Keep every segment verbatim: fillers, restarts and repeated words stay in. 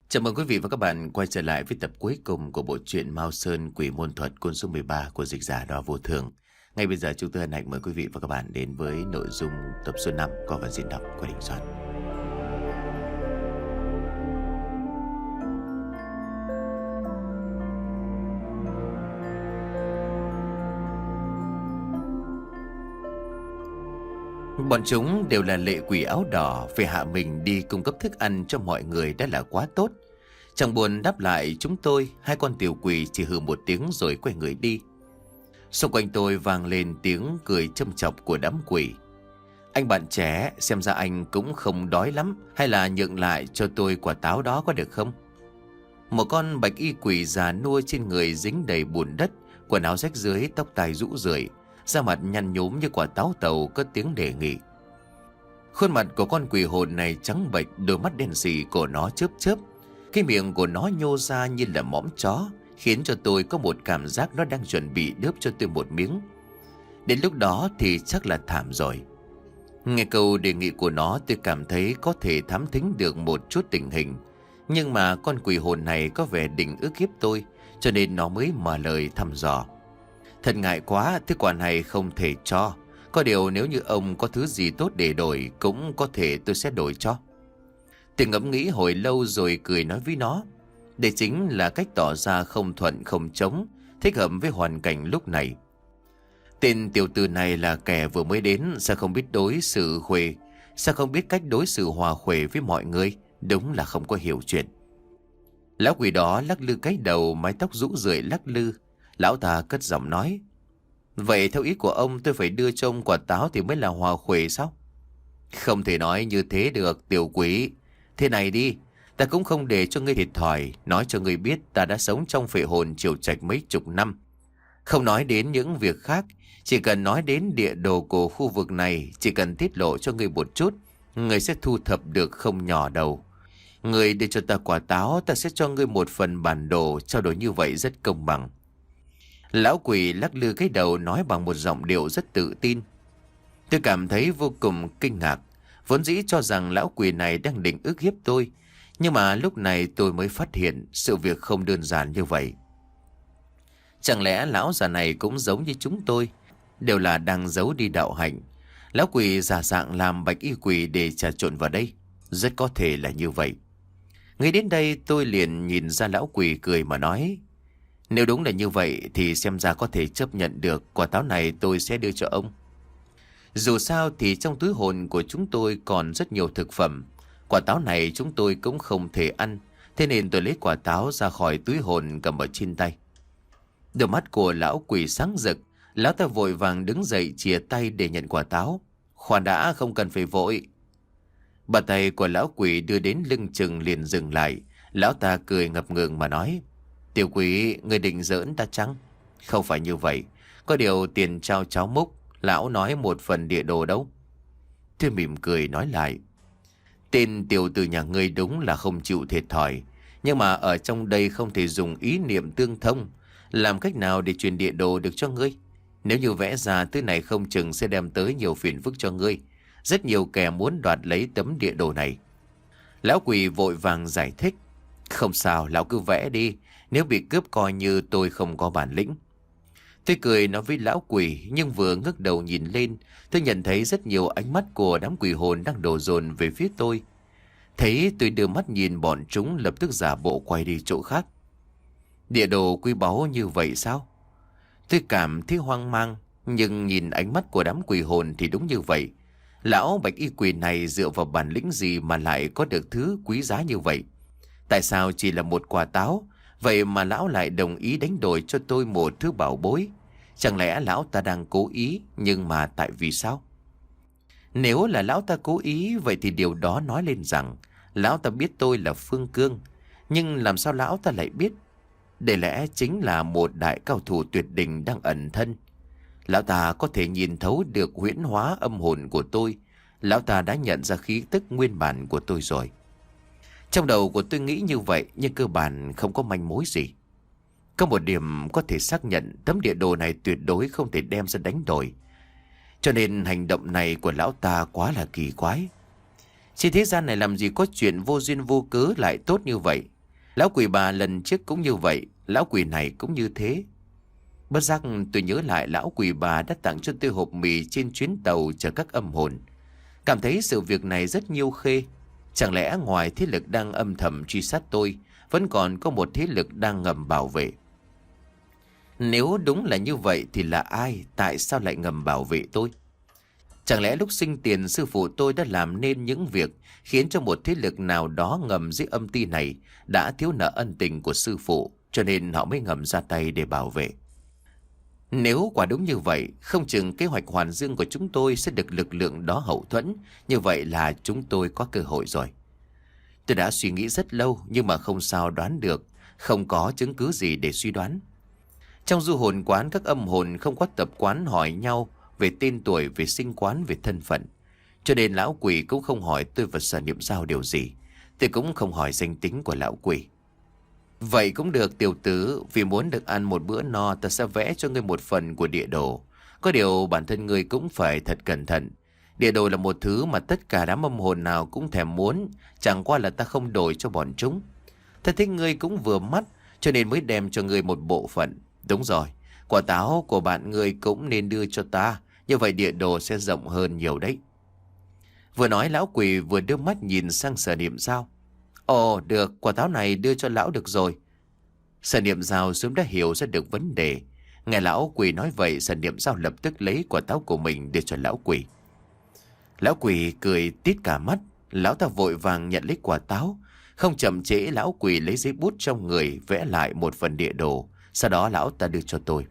Chào mừng quý vị và các bạn quay trở lại với tập cuối cùng của bộ truyện Mao Sơn Quỷ Môn Thuật cuốn số mười ba của dịch giả Đo Vô Thường. Ngay bây giờ chúng tôi hân hạnh mời quý vị và các bạn đến với nội dung tập số năm có phần diễn đọc của Đình Soạn. Bọn chúng đều là lệ quỷ áo đỏ, phải hạ mình đi cung cấp thức ăn cho mọi người đã là quá tốt. Chẳng buồn đáp lại chúng tôi, hai con tiểu quỷ chỉ hừ một tiếng rồi quay người đi. Xung quanh tôi vang lên tiếng cười châm chọc của đám quỷ. Anh bạn trẻ, xem ra anh cũng không đói lắm, hay là nhượng lại cho tôi quả táo đó có được không? Một con bạch y quỷ già nua trên người dính đầy bùn đất, quần áo rách rưới, tóc tai rũ rượi, da mặt nhăn nhúm như quả táo tàu cất tiếng đề nghị. Khuôn mặt của con quỷ hồn này trắng bệch, đôi mắt đen sì của nó chớp chớp. Cái miệng của nó nhô ra như là mõm chó, khiến cho tôi có một cảm giác nó đang chuẩn bị đớp cho tôi một miếng. Đến lúc đó thì chắc là thảm rồi. Nghe câu đề nghị của nó, tôi cảm thấy có thể thám thính được một chút tình hình. Nhưng mà con quỷ hồn này có vẻ định ức hiếp tôi, cho nên nó mới mở lời thăm dò. Thật ngại quá, thứ quà này không thể cho. Có điều nếu như ông có thứ gì tốt để đổi, cũng có thể tôi sẽ đổi cho. Tôi ngẫm nghĩ hồi lâu rồi cười nói với nó. Đây chính là cách tỏ ra không thuận không chống, thích hợp với hoàn cảnh lúc này. Tên tiểu tử này là kẻ vừa mới đến, sao không biết đối xử khuê, sao không biết cách đối xử hòa khuê với mọi người, đúng là không có hiểu chuyện. Lão quỷ đó lắc lư cái đầu, mái tóc rũ rượi lắc lư. Lão ta cất giọng nói. Vậy theo ý của ông tôi phải đưa cho ông quả táo thì mới là hòa khuê sao? Không thể nói như thế được tiểu quỷ. Thế này đi, ta cũng không để cho ngươi thiệt thòi, nói cho ngươi biết ta đã sống trong phệ hồn triều trạch mấy chục năm. Không nói đến những việc khác, chỉ cần nói đến địa đồ của khu vực này, chỉ cần tiết lộ cho ngươi một chút, ngươi sẽ thu thập được không nhỏ đâu. Ngươi để cho ta quả táo, ta sẽ cho ngươi một phần bản đồ, trao đổi như vậy rất công bằng. Lão quỷ lắc lư cái đầu nói bằng một giọng điệu rất tự tin. Tôi cảm thấy vô cùng kinh ngạc. Vốn dĩ cho rằng lão quỷ này đang định ức hiếp tôi. Nhưng mà lúc này tôi mới phát hiện sự việc không đơn giản như vậy. Chẳng lẽ lão già này cũng giống như chúng tôi, đều là đang giấu đi đạo hạnh. Lão quỷ giả dạng làm bạch y quỷ để trà trộn vào đây. Rất có thể là như vậy. Ngay đến đây tôi liền nhìn ra lão quỷ cười mà nói. Nếu đúng là như vậy thì xem ra có thể chấp nhận được, quả táo này tôi sẽ đưa cho ông. Dù sao thì trong túi hồn của chúng tôi còn rất nhiều thực phẩm. Quả táo này chúng tôi cũng không thể ăn, thế nên tôi lấy quả táo ra khỏi túi hồn cầm ở trên tay. Đôi mắt của lão quỷ sáng rực, lão ta vội vàng đứng dậy chìa tay để nhận quả táo. Khoan đã, không cần phải vội. Bàn tay của lão quỷ đưa đến lưng chừng liền dừng lại. Lão ta cười ngập ngừng mà nói. Tiểu quỷ, người định giỡn ta chăng? Không phải như vậy. Có điều tiền trao cháo múc, lão nói một phần địa đồ đâu. Tôi mỉm cười nói lại. Tên tiểu tử nhà ngươi đúng là không chịu thiệt thòi. Nhưng mà ở trong đây không thể dùng ý niệm tương thông. Làm cách nào để truyền địa đồ được cho ngươi? Nếu như vẽ ra thứ này không chừng sẽ đem tới nhiều phiền phức cho ngươi. Rất nhiều kẻ muốn đoạt lấy tấm địa đồ này. Lão quỷ vội vàng giải thích. Không sao, lão cứ vẽ đi. Nếu bị cướp coi như tôi không có bản lĩnh. Tôi cười nói với lão quỷ, nhưng vừa ngước đầu nhìn lên, tôi nhận thấy rất nhiều ánh mắt của đám quỷ hồn đang đổ dồn về phía tôi. Thấy tôi đưa mắt nhìn bọn chúng, lập tức giả bộ quay đi chỗ khác. Địa đồ quý báu như vậy sao? Tôi cảm thấy hoang mang, nhưng nhìn ánh mắt của đám quỷ hồn thì đúng như vậy. Lão bạch y quỷ này dựa vào bản lĩnh gì mà lại có được thứ quý giá như vậy? Tại sao chỉ là một quả táo, vậy mà lão lại đồng ý đánh đổi cho tôi một thứ bảo bối? Chẳng lẽ lão ta đang cố ý, nhưng mà tại vì sao? Nếu là lão ta cố ý, vậy thì điều đó nói lên rằng lão ta biết tôi là Phương Cương. Nhưng làm sao lão ta lại biết? Để lẽ chính là một đại cao thủ tuyệt đỉnh đang ẩn thân. Lão ta có thể nhìn thấu được huyễn hóa âm hồn của tôi. Lão ta đã nhận ra khí tức nguyên bản của tôi rồi. Trong đầu của tôi nghĩ như vậy, nhưng cơ bản không có manh mối gì. Có một điểm có thể xác nhận, tấm địa đồ này tuyệt đối không thể đem ra đánh đổi. Cho nên hành động này của lão ta quá là kỳ quái. Trên thế gian này làm gì có chuyện vô duyên vô cớ lại tốt như vậy. Lão quỷ bà lần trước cũng như vậy, lão quỷ này cũng như thế. Bất giác tôi nhớ lại lão quỷ bà đã tặng cho tôi hộp mì trên chuyến tàu chở các âm hồn. Cảm thấy sự việc này rất nhiêu khê. Chẳng lẽ ngoài thế lực đang âm thầm truy sát tôi, vẫn còn có một thế lực đang ngầm bảo vệ? Nếu đúng là như vậy thì là ai, tại sao lại ngầm bảo vệ tôi? Chẳng lẽ lúc sinh tiền sư phụ tôi đã làm nên những việc khiến cho một thế lực nào đó ngầm dưới âm ti này đã thiếu nợ ân tình của sư phụ, cho nên họ mới ngầm ra tay để bảo vệ? Nếu quả đúng như vậy, không chừng kế hoạch hoàn dương của chúng tôi sẽ được lực lượng đó hậu thuẫn, như vậy là chúng tôi có cơ hội rồi. Tôi đã suy nghĩ rất lâu nhưng mà không sao đoán được, không có chứng cứ gì để suy đoán. Trong du hồn quán, các âm hồn không có tập quán hỏi nhau về tên tuổi, về sinh quán, về thân phận. Cho nên lão quỷ cũng không hỏi tôi và Sở Niệm Giao điều gì. Tôi cũng không hỏi danh tính của lão quỷ. Vậy cũng được tiểu tử, vì muốn được ăn một bữa no, ta sẽ vẽ cho ngươi một phần của địa đồ. Có điều bản thân ngươi cũng phải thật cẩn thận. Địa đồ là một thứ mà tất cả đám âm hồn nào cũng thèm muốn, chẳng qua là ta không đổi cho bọn chúng. Ta thích ngươi cũng vừa mắt, cho nên mới đem cho ngươi một bộ phận. Đúng rồi, quả táo của bạn ngươi cũng nên đưa cho ta, như vậy địa đồ sẽ rộng hơn nhiều đấy. Vừa nói lão quỷ vừa đưa mắt nhìn sang Sở Niệm Giao. Ồ được, quả táo này đưa cho lão được rồi. Sở Niệm Giao sớm đã hiểu ra được vấn đề. Nghe lão quỷ nói vậy, Sở Niệm Giao lập tức lấy quả táo của mình đưa cho lão quỷ. Lão quỷ cười tít cả mắt. Lão ta vội vàng nhận lấy quả táo. Không chậm trễ, lão quỷ lấy giấy bút trong người vẽ lại một phần địa đồ. Sau đó lão ta đưa cho tôi.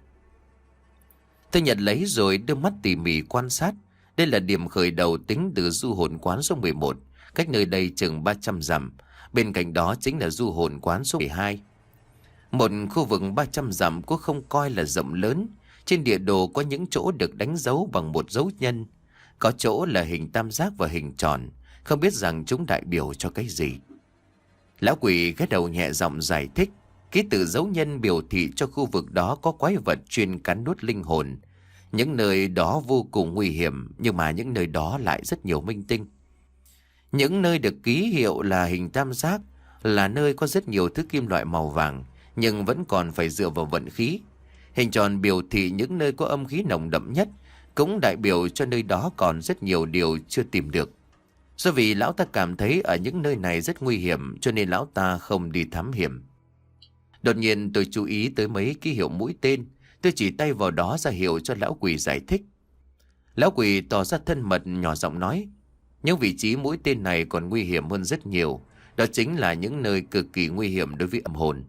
Tôi nhận lấy rồi đưa mắt tỉ mỉ quan sát. Đây là điểm khởi đầu tính từ du hồn quán số mười một, cách nơi đây chừng ba trăm dặm. Bên cạnh đó chính là du hồn quán số mười hai. Một khu vực ba trăm dặm cũng không coi là rộng lớn. Trên địa đồ có những chỗ được đánh dấu bằng một dấu nhân. Có chỗ là hình tam giác và hình tròn. Không biết rằng chúng đại biểu cho cái gì. Lão quỷ ghé đầu nhẹ giọng giải thích. Ký tự dấu nhân biểu thị cho khu vực đó có quái vật chuyên cắn nuốt linh hồn. Những nơi đó vô cùng nguy hiểm, nhưng mà những nơi đó lại rất nhiều minh tinh. Những nơi được ký hiệu là hình tam giác là nơi có rất nhiều thứ kim loại màu vàng, nhưng vẫn còn phải dựa vào vận khí. Hình tròn biểu thị những nơi có âm khí nồng đậm nhất, cũng đại biểu cho nơi đó còn rất nhiều điều chưa tìm được. Do vì lão ta cảm thấy ở những nơi này rất nguy hiểm, cho nên lão ta không đi thám hiểm. Đột nhiên tôi chú ý tới mấy ký hiệu mũi tên. Tôi chỉ tay vào đó ra hiệu cho lão quỷ giải thích. Lão quỷ tỏ ra thân mật, nhỏ giọng nói. Những vị trí mũi tên này còn nguy hiểm hơn rất nhiều. Đó chính là những nơi cực kỳ nguy hiểm đối với âm hồn.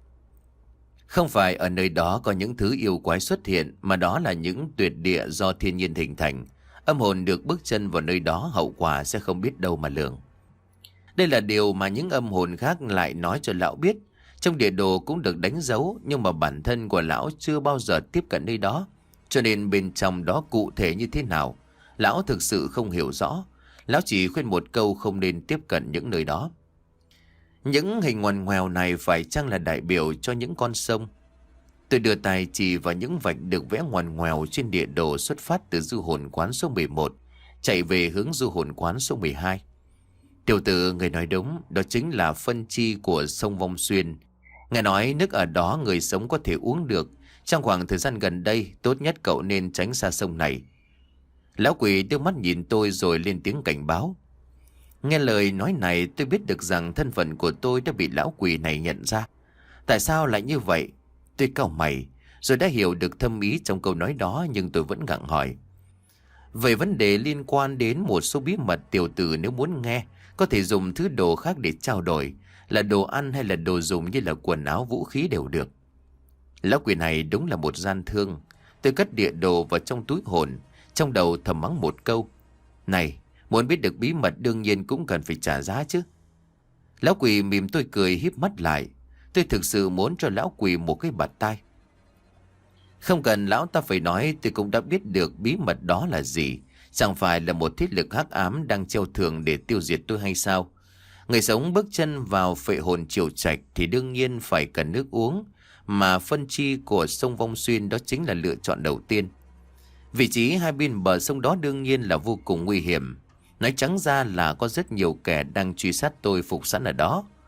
Không phải ở nơi đó có những thứ yêu quái xuất hiện, mà đó là những tuyệt địa do thiên nhiên hình thành. Âm hồn được bước chân vào nơi đó, hậu quả sẽ không biết đâu mà lường. Đây là điều mà những âm hồn khác lại nói cho lão biết. Trong địa đồ cũng được đánh dấu, nhưng mà bản thân của lão chưa bao giờ tiếp cận nơi đó. Cho nên bên trong đó cụ thể như thế nào, lão thực sự không hiểu rõ. Lão chỉ khuyên một câu không nên tiếp cận những nơi đó. Những hình ngoằn ngoèo này phải chăng là đại biểu cho những con sông? Tôi đưa tay chỉ vào những vạch được vẽ ngoằn ngoèo trên địa đồ xuất phát từ du hồn quán số mười một, chạy về hướng du hồn quán số mười hai. Tiểu tử, người nói đúng, đó chính là phân chi của sông Vong Xuyên. Nghe nói nước ở đó người sống có thể uống được. Trong khoảng thời gian gần đây, tốt nhất cậu nên tránh xa sông này. Lão quỷ đưa mắt nhìn tôi rồi lên tiếng cảnh báo. Nghe lời nói này, tôi biết được rằng thân phận của tôi đã bị lão quỷ này nhận ra. Tại sao lại như vậy? Tôi cau mày, rồi đã hiểu được thâm ý trong câu nói đó, nhưng tôi vẫn gặng hỏi. Về vấn đề liên quan đến một số bí mật, tiểu tử nếu muốn nghe, có thể dùng thứ đồ khác để trao đổi, là đồ ăn hay là đồ dùng như là quần áo, vũ khí đều được. Lão quỷ này đúng là một gian thương. Tôi cất địa đồ vào trong túi hồn, trong đầu thầm mắng một câu. Này, muốn biết được bí mật đương nhiên cũng cần phải trả giá chứ. Lão quỷ mỉm tôi cười híp mắt lại. Tôi thực sự muốn cho lão quỷ một cái bạt tai. Không cần lão ta phải nói, tôi cũng đã biết được bí mật đó là gì. Chẳng phải là một thế lực hắc ám đang treo thưởng để tiêu diệt tôi hay sao? Người sống bước chân vào phệ hồn triều trạch thì đương nhiên phải cần nước uống, mà phân chi của sông Vong Xuyên đó chính là lựa chọn đầu tiên. Vị trí hai bên bờ sông đó đương nhiên là vô cùng nguy hiểm. Nói trắng ra là có rất nhiều kẻ đang truy sát tôi phục sẵn ở đó.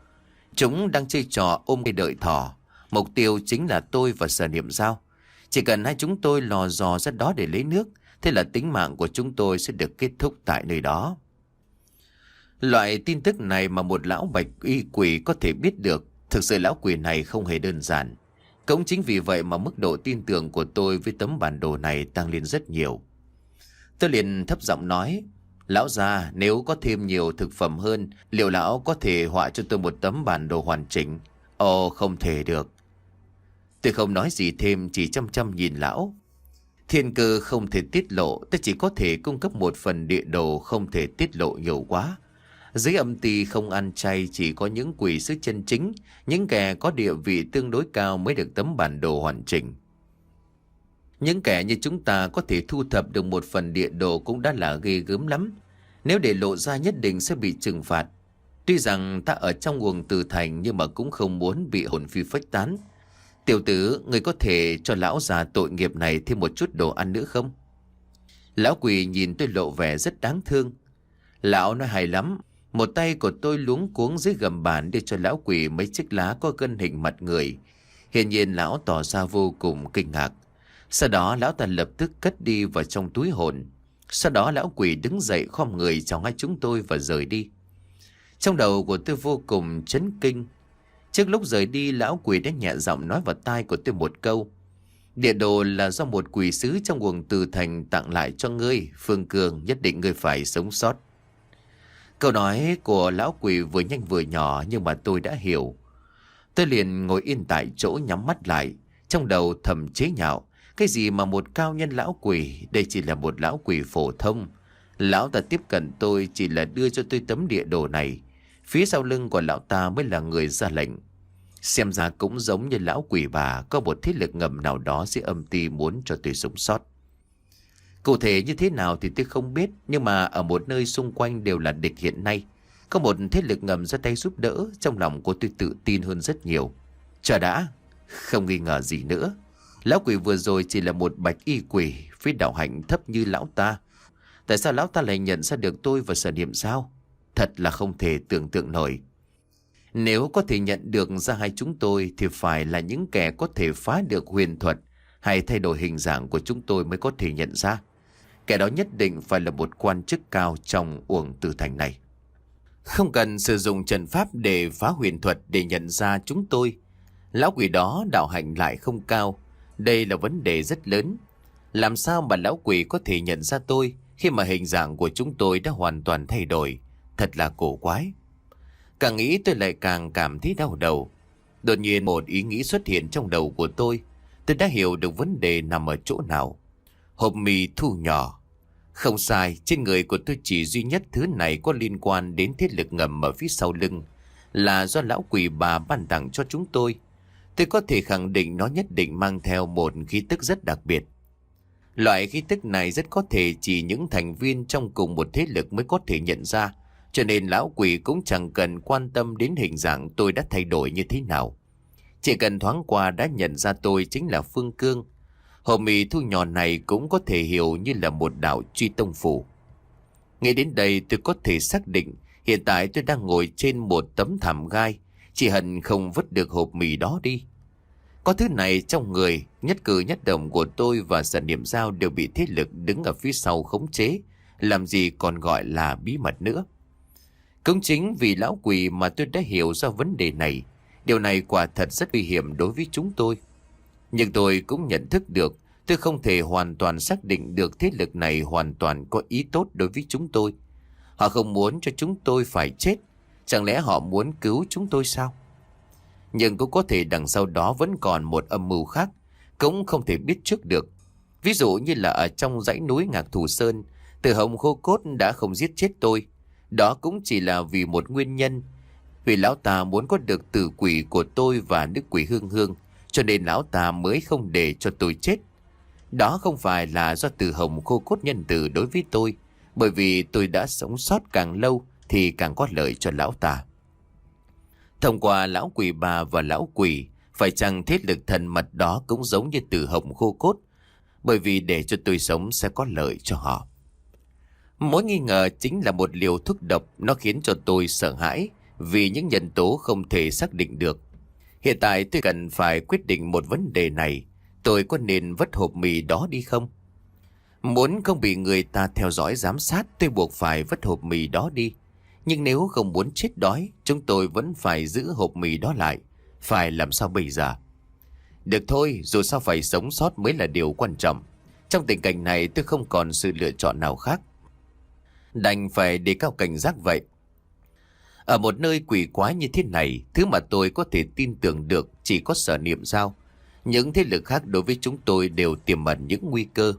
Chúng đang chơi trò ôm cây đợi thỏ. Mục tiêu chính là tôi và Sở Niệm Giao. Chỉ cần hai chúng tôi lò dò ra đó để lấy nước, thế là tính mạng của chúng tôi sẽ được kết thúc tại nơi đó. Loại tin tức này mà một lão bạch y quỷ có thể biết được, thực sự lão quỷ này không hề đơn giản. Cũng chính vì vậy mà mức độ tin tưởng của tôi với tấm bản đồ này tăng lên rất nhiều. Tôi liền thấp giọng nói: Lão già, nếu có thêm nhiều thực phẩm hơn, liệu lão có thể họa cho tôi một tấm bản đồ hoàn chỉnh? Ồ, không thể được. Tôi không nói gì thêm, chỉ chăm chăm nhìn lão. Thiên cơ không thể tiết lộ, tôi chỉ có thể cung cấp một phần địa đồ không thể tiết lộ nhiều quá. Dưới âm ty không ăn chay, chỉ có những quỷ sứ chân chính, những kẻ có địa vị tương đối cao mới được tấm bản đồ hoàn chỉnh. Những kẻ như chúng ta có thể thu thập được một phần địa đồ cũng đã là ghê gớm lắm. Nếu để lộ ra nhất định sẽ bị trừng phạt. Tuy rằng ta ở trong guồng từ thành nhưng mà cũng không muốn bị hồn phi phách tán. Tiểu tử, người có thể cho lão già tội nghiệp này thêm một chút đồ ăn nữa không? Lão quỷ nhìn tôi lộ vẻ rất đáng thương. Lão nói hay lắm. Một tay của tôi luống cuống dưới gầm bàn để cho lão quỷ mấy chiếc lá có gân hình mặt người. Hiển nhiên lão tỏ ra vô cùng kinh ngạc. Sau đó lão ta lập tức cất đi vào trong túi hồn. Sau đó lão quỷ đứng dậy khom người chào hai chúng tôi và rời đi. Trong đầu của tôi vô cùng chấn kinh. Trước lúc rời đi, lão quỷ đã nhẹ giọng nói vào tai của tôi một câu: Địa đồ là do một quỷ sứ trong guồng từ thành tặng lại cho ngươi, Phương Cường, nhất định ngươi phải sống sót. Câu nói của lão quỷ vừa nhanh vừa nhỏ nhưng mà tôi đã hiểu. Tôi liền ngồi yên tại chỗ nhắm mắt lại, trong đầu thầm chế nhạo. Cái gì mà một cao nhân lão quỷ, đây chỉ là một lão quỷ phổ thông. Lão ta tiếp cận tôi chỉ là đưa cho tôi tấm địa đồ này. Phía sau lưng của lão ta mới là người ra lệnh. Xem ra cũng giống như lão quỷ bà, có một thế lực ngầm nào đó dưới âm ty muốn cho tôi sống sót. Cụ thể như thế nào thì tôi không biết, nhưng mà ở một nơi xung quanh đều là địch hiện nay, có một thế lực ngầm ra tay giúp đỡ, trong lòng của tôi tự tin hơn rất nhiều. Chờ đã, không nghi ngờ gì nữa. Lão quỷ vừa rồi chỉ là một bạch y quỷ, với đạo hạnh thấp như lão ta. Tại sao lão ta lại nhận ra được tôi và Sở Niệm Giao? Thật là không thể tưởng tượng nổi. Nếu có thể nhận được ra hai chúng tôi thì phải là những kẻ có thể phá được huyền thuật hay thay đổi hình dạng của chúng tôi mới có thể nhận ra. Kẻ đó nhất định phải là một quan chức cao trong uổng tử thành này. Không cần sử dụng trận pháp để phá huyền thuật để nhận ra chúng tôi. Lão quỷ đó đạo hạnh lại không cao. Đây là vấn đề rất lớn. Làm sao mà lão quỷ có thể nhận ra tôi khi mà hình dạng của chúng tôi đã hoàn toàn thay đổi? Thật là cổ quái. Càng nghĩ tôi lại càng cảm thấy đau đầu. Đột nhiên một ý nghĩ xuất hiện trong đầu của tôi. Tôi đã hiểu được vấn đề nằm ở chỗ nào. Hộp mì thu nhỏ. Không sai, trên người của tôi chỉ duy nhất thứ này có liên quan đến thế lực ngầm ở phía sau lưng, là do lão quỷ bà ban tặng cho chúng tôi. Tôi có thể khẳng định nó nhất định mang theo một khí tức rất đặc biệt. Loại khí tức này rất có thể chỉ những thành viên trong cùng một thế lực mới có thể nhận ra, cho nên lão quỷ cũng chẳng cần quan tâm đến hình dạng tôi đã thay đổi như thế nào. Chỉ cần thoáng qua đã nhận ra tôi chính là Phương Cương. Hộp mì thu nhỏ này cũng có thể hiểu như là một đạo truy tông phủ. Nghĩ đến đây tôi có thể xác định hiện tại tôi đang ngồi trên một tấm thảm gai, chỉ hận không vứt được hộp mì đó đi. Có thứ này trong người, nhất cử nhất động của tôi và Sở Niệm Giao đều bị thế lực đứng ở phía sau khống chế, làm gì còn gọi là bí mật nữa. Cũng chính vì lão quỷ mà tôi đã hiểu ra vấn đề này. Điều này quả thật rất nguy hiểm đối với chúng tôi. Nhưng tôi cũng nhận thức được tôi không thể hoàn toàn xác định được thế lực này hoàn toàn có ý tốt đối với chúng tôi. Họ không muốn cho chúng tôi phải chết. Chẳng lẽ họ muốn cứu chúng tôi sao? Nhưng cũng có thể đằng sau đó vẫn còn một âm mưu khác, cũng không thể biết trước được. Ví dụ như là ở trong dãy núi Ngạc Thù Sơn, Từ Hồng Khô Cốt đã không giết chết tôi. Đó cũng chỉ là vì một nguyên nhân. Vì lão ta muốn có được tử quỷ của tôi và nữ quỷ Hương Hương, cho nên lão ta mới không để cho tôi chết. Đó không phải là do Từ Hồng Khô Cốt nhân từ đối với tôi, bởi vì tôi đã sống sót càng lâu thì càng có lợi cho lão ta. Thông qua lão quỷ bà và lão quỷ, phải chăng thế lực thần mật đó cũng giống như Từ Hồng Khô Cốt, bởi vì để cho tôi sống sẽ có lợi cho họ. Mối nghi ngờ chính là một liều thuốc độc, nó khiến cho tôi sợ hãi vì những nhân tố không thể xác định được. Hiện tại tôi cần phải quyết định một vấn đề này. Tôi có nên vứt hộp mì đó đi không? Muốn không bị người ta theo dõi giám sát, tôi buộc phải vứt hộp mì đó đi. Nhưng nếu không muốn chết đói, chúng tôi vẫn phải giữ hộp mì đó lại. Phải làm sao bây giờ? Được thôi, dù sao phải sống sót mới là điều quan trọng. Trong tình cảnh này tôi không còn sự lựa chọn nào khác. Đành phải đề cao cảnh giác vậy. Ở một nơi quỷ quái như thế này, thứ mà tôi có thể tin tưởng được chỉ có Sở Niệm Dao. Những thế lực khác đối với chúng tôi đều tiềm ẩn những nguy cơ.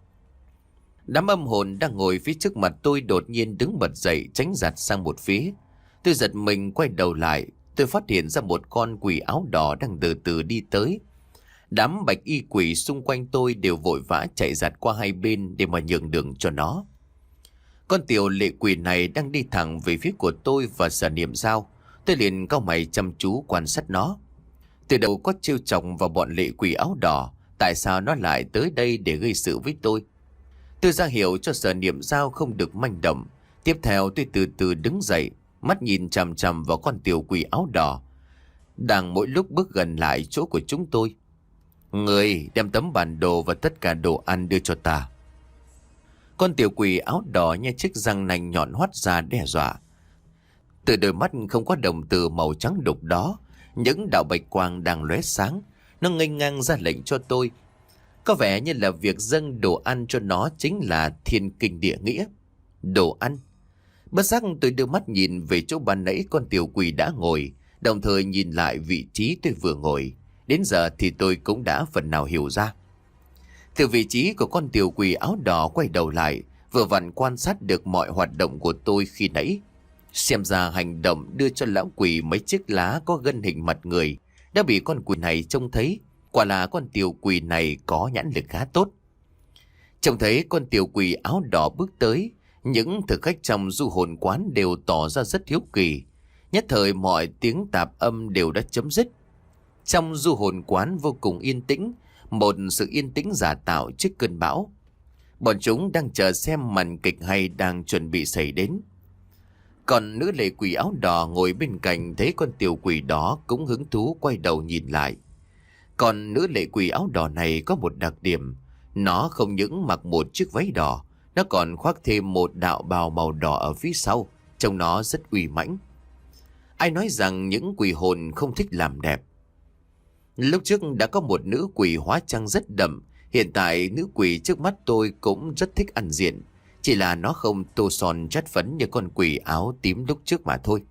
Đám âm hồn đang ngồi phía trước mặt tôi đột nhiên đứng bật dậy, tránh giạt sang một phía. Tôi giật mình quay đầu lại, tôi phát hiện ra một con quỷ áo đỏ đang từ từ đi tới. Đám bạch y quỷ xung quanh tôi đều vội vã chạy giạt qua hai bên để mà nhường đường cho nó. Con tiểu lệ quỷ này đang đi thẳng về phía của tôi và Sở Niệm Dao. Tôi liền cau mày chăm chú quan sát nó. Từ đầu có trêu chọc vào bọn lệ quỷ áo đỏ, tại sao nó lại tới đây để gây sự với tôi? Tôi ra hiệu cho Sở Niệm Dao không được manh động. Tiếp theo tôi từ từ đứng dậy, mắt nhìn chằm chằm vào con tiểu quỷ áo đỏ đang mỗi lúc bước gần lại chỗ của chúng tôi. Người đem tấm bản đồ và tất cả đồ ăn đưa cho ta. Con tiểu quỷ áo đỏ nhe chiếc răng nanh nhọn hoắt ra đe dọa. Từ đôi mắt không có đồng từ màu trắng đục đó, những đạo bạch quang đang lóe sáng. Nó nghênh ngang ra lệnh cho tôi. Có vẻ như là việc dâng đồ ăn cho nó chính là thiên kinh địa nghĩa. Đồ ăn. Bất giác tôi đưa mắt nhìn về chỗ ban nãy con tiểu quỷ đã ngồi, đồng thời nhìn lại vị trí tôi vừa ngồi. Đến giờ thì tôi cũng đã phần nào hiểu ra. Từ vị trí của con tiểu quỷ áo đỏ quay đầu lại, vừa vặn quan sát được mọi hoạt động của tôi khi nãy. Xem ra hành động đưa cho lão quỷ mấy chiếc lá có gân hình mặt người đã bị con quỷ này trông thấy. Quả là con tiểu quỷ này có nhãn lực khá tốt. Trông thấy con tiểu quỷ áo đỏ bước tới, những thực khách trong du hồn quán đều tỏ ra rất hiếu kỳ. Nhất thời mọi tiếng tạp âm đều đã chấm dứt. Trong du hồn quán vô cùng yên tĩnh, một sự yên tĩnh giả tạo trước cơn bão. Bọn chúng đang chờ xem màn kịch hay đang chuẩn bị xảy đến. Còn nữ lệ quỷ áo đỏ ngồi bên cạnh thấy con tiểu quỷ đó cũng hứng thú quay đầu nhìn lại. Còn nữ lệ quỷ áo đỏ này có một đặc điểm, nó không những mặc một chiếc váy đỏ, nó còn khoác thêm một đạo bào màu đỏ ở phía sau, trông nó rất uy mãnh. Ai nói rằng những quỷ hồn không thích làm đẹp? Lúc trước đã có một nữ quỷ hóa trang rất đậm, hiện tại nữ quỷ trước mắt tôi cũng rất thích ăn diện, chỉ là nó không tô son chát phấn như con quỷ áo tím lúc trước mà thôi.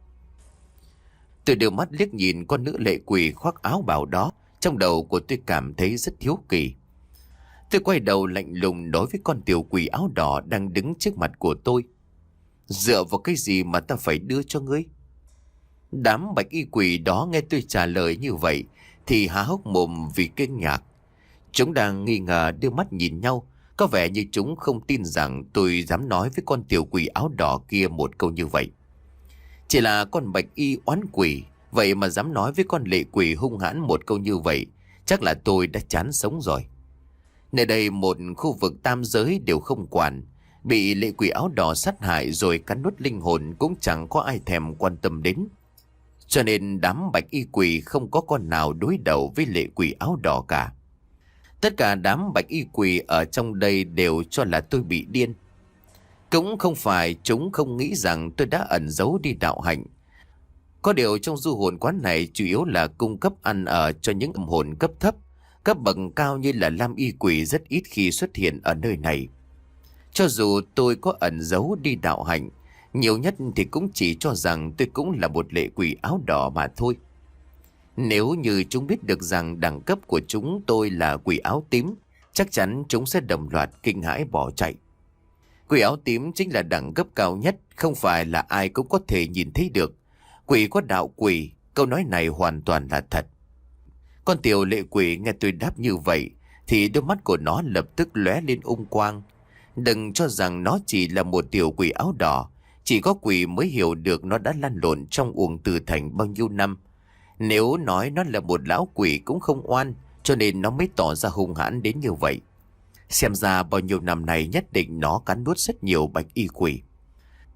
Tôi đưa mắt liếc nhìn con nữ lệ quỷ khoác áo bào đó, trong đầu của tôi cảm thấy rất hiếu kỳ. Tôi quay đầu lạnh lùng đối với con tiểu quỷ áo đỏ đang đứng trước mặt của tôi. Dựa vào cái gì mà ta phải đưa cho ngươi? Đám bạch y quỷ đó nghe tôi trả lời như vậy thì há hốc mồm vì kinh ngạc. Chúng đang nghi ngờ đưa mắt nhìn nhau, có vẻ như chúng không tin rằng tôi dám nói với con tiểu quỷ áo đỏ kia một câu như vậy. Chỉ là con bạch y oán quỷ, vậy mà dám nói với con lệ quỷ hung hãn một câu như vậy, chắc là tôi đã chán sống rồi. Nơi đây một khu vực tam giới đều không quản, bị lệ quỷ áo đỏ sát hại rồi cắn nuốt linh hồn cũng chẳng có ai thèm quan tâm đến. Cho nên đám bạch y quỷ không có con nào đối đầu với lệ quỷ áo đỏ cả. Tất cả đám bạch y quỷ ở trong đây đều cho là tôi bị điên. Cũng không phải chúng không nghĩ rằng tôi đã ẩn giấu đi đạo hạnh. Có điều trong du hồn quán này chủ yếu là cung cấp ăn ở cho những âm hồn cấp thấp. Cấp bậc cao như là lam y quỷ rất ít khi xuất hiện ở nơi này. Cho dù tôi có ẩn giấu đi đạo hạnh, nhiều nhất thì cũng chỉ cho rằng tôi cũng là một lệ quỷ áo đỏ mà thôi. Nếu như chúng biết được rằng đẳng cấp của chúng tôi là quỷ áo tím, chắc chắn chúng sẽ đồng loạt kinh hãi bỏ chạy. Quỷ áo tím chính là đẳng cấp cao nhất, không phải là ai cũng có thể nhìn thấy được. Quỷ có đạo quỷ, câu nói này hoàn toàn là thật. Con tiểu lệ quỷ nghe tôi đáp như vậy thì đôi mắt của nó lập tức lóe lên ung quang. Đừng cho rằng nó chỉ là một tiểu quỷ áo đỏ, chỉ có quỷ mới hiểu được nó đã lăn lộn trong uổng từ thành bao nhiêu năm. Nếu nói nó là một lão quỷ cũng không oan, cho nên nó mới tỏ ra hung hãn đến như vậy. Xem ra bao nhiêu năm này nhất định nó cắn nuốt rất nhiều bạch y quỷ.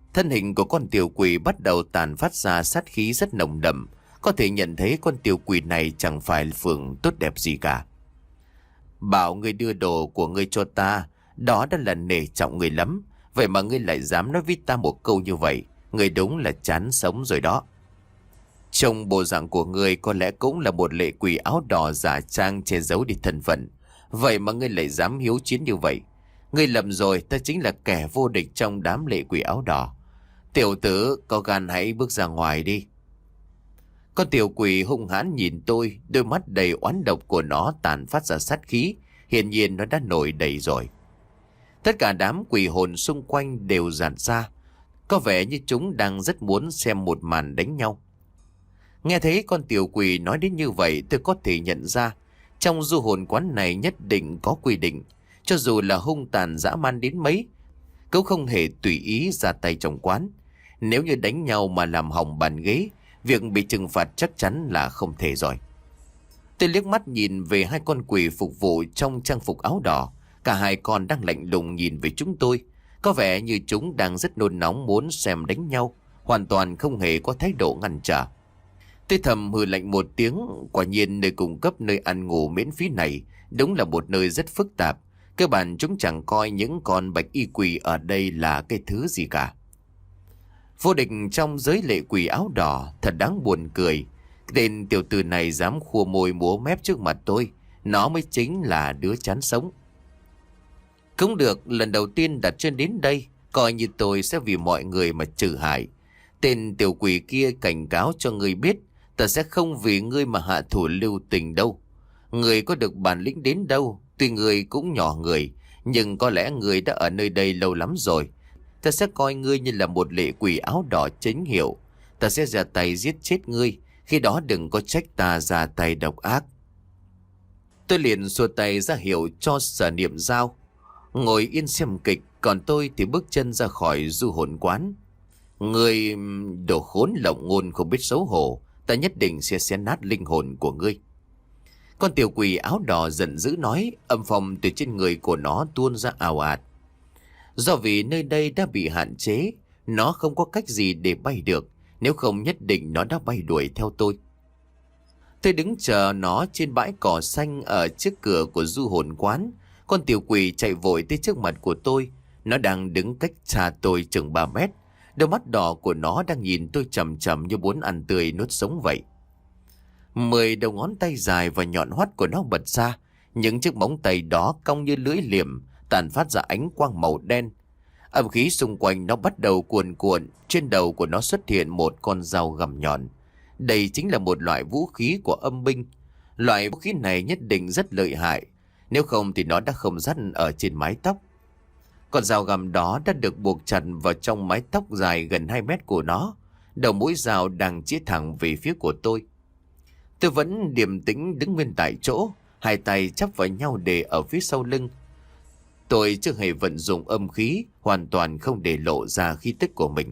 Thân hình của con tiểu quỷ bắt đầu tàn phát ra sát khí rất nồng đậm. Có thể nhận thấy con tiểu quỷ này chẳng phải phường tốt đẹp gì cả. Bảo ngươi đưa đồ của ngươi cho ta, đó đã là nể trọng ngươi lắm. Vậy mà ngươi lại dám nói với ta một câu như vậy. Ngươi đúng là chán sống rồi đó. Trông bộ dạng của ngươi có lẽ cũng là một lệ quỷ áo đỏ giả trang che giấu đi thân phận. Vậy mà ngươi lại dám hiếu chiến như vậy. Ngươi lầm rồi, ta chính là kẻ vô địch trong đám lệ quỷ áo đỏ. Tiểu tử, có gan hãy bước ra ngoài đi. Con tiểu quỷ hung hãn nhìn tôi, đôi mắt đầy oán độc của nó tàn phát ra sát khí. Hiển nhiên nó đã nổi đầy rồi. Tất cả đám quỷ hồn xung quanh đều dàn ra. Có vẻ như chúng đang rất muốn xem một màn đánh nhau. Nghe thấy con tiểu quỷ nói đến như vậy, tôi có thể nhận ra trong du hồn quán này nhất định có quy định. Cho dù là hung tàn dã man đến mấy, cũng không hề tùy ý ra tay trong quán. Nếu như đánh nhau mà làm hỏng bàn ghế, việc bị trừng phạt chắc chắn là không thể rồi. Tôi liếc mắt nhìn về hai con quỷ phục vụ trong trang phục áo đỏ. Cả hai con đang lạnh lùng nhìn về chúng tôi. Có vẻ như chúng đang rất nôn nóng muốn xem đánh nhau, hoàn toàn không hề có thái độ ngăn trở. Tôi thầm hừ lạnh một tiếng. Quả nhiên nơi cung cấp nơi ăn ngủ miễn phí này đúng là một nơi rất phức tạp. Cơ bản chúng chẳng coi những con bạch y quỷ ở đây là cái thứ gì cả. Vô địch trong giới lệ quỷ áo đỏ, thật đáng buồn cười. Tên tiểu tử này dám khua môi múa mép trước mặt tôi, nó mới chính là đứa chán sống. Cũng được, lần đầu tiên đặt chân đến đây, coi như tôi sẽ vì mọi người mà trừ hại. Tên tiểu quỷ kia cảnh cáo cho ngươi biết, ta sẽ không vì ngươi mà hạ thủ lưu tình đâu. Ngươi có được bản lĩnh đến đâu, tuy ngươi cũng nhỏ người, nhưng có lẽ ngươi đã ở nơi đây lâu lắm rồi. Ta sẽ coi ngươi như là một lệ quỷ áo đỏ chính hiệu. Ta sẽ ra tay giết chết ngươi, khi đó đừng có trách ta ra tay độc ác. Tôi liền xua tay ra hiệu cho Sở Niệm Giao ngồi yên xem kịch, còn tôi thì bước chân ra khỏi du hồn quán. Ngươi đồ khốn lộng ngôn không biết xấu hổ, ta nhất định sẽ xé nát linh hồn của ngươi. Con tiểu quỷ áo đỏ giận dữ nói, âm phong từ trên người của nó tuôn ra ào ạt. Do vì nơi đây đã bị hạn chế, nó không có cách gì để bay được, nếu không nhất định nó đã bay đuổi theo tôi. Tôi đứng chờ nó trên bãi cỏ xanh ở trước cửa của du hồn quán. Con tiểu quỷ chạy vội tới trước mặt của tôi. Nó đang đứng cách xa tôi chừng ba mét. Đôi mắt đỏ của nó đang nhìn tôi chằm chằm như muốn ăn tươi nuốt sống vậy. Mười đầu ngón tay dài và nhọn hoắt của nó bật ra. Những chiếc móng tay đó cong như lưỡi liềm, tàn phát ra ánh quang màu đen. Âm khí xung quanh nó bắt đầu cuồn cuộn. Trên đầu của nó xuất hiện một con dao găm nhọn. Đây chính là một loại vũ khí của âm binh. Loại vũ khí này nhất định rất lợi hại, nếu không thì nó đã không dắt ở trên mái tóc. Con dao găm đó đã được buộc chặt vào trong mái tóc dài gần hai mét của nó. Đầu mũi dao đang chĩa thẳng về phía của tôi. Tôi vẫn điềm tĩnh đứng nguyên tại chỗ, hai tay chắp vào nhau để ở phía sau lưng. Tôi chưa hề vận dụng âm khí, hoàn toàn không để lộ ra khí tức của mình.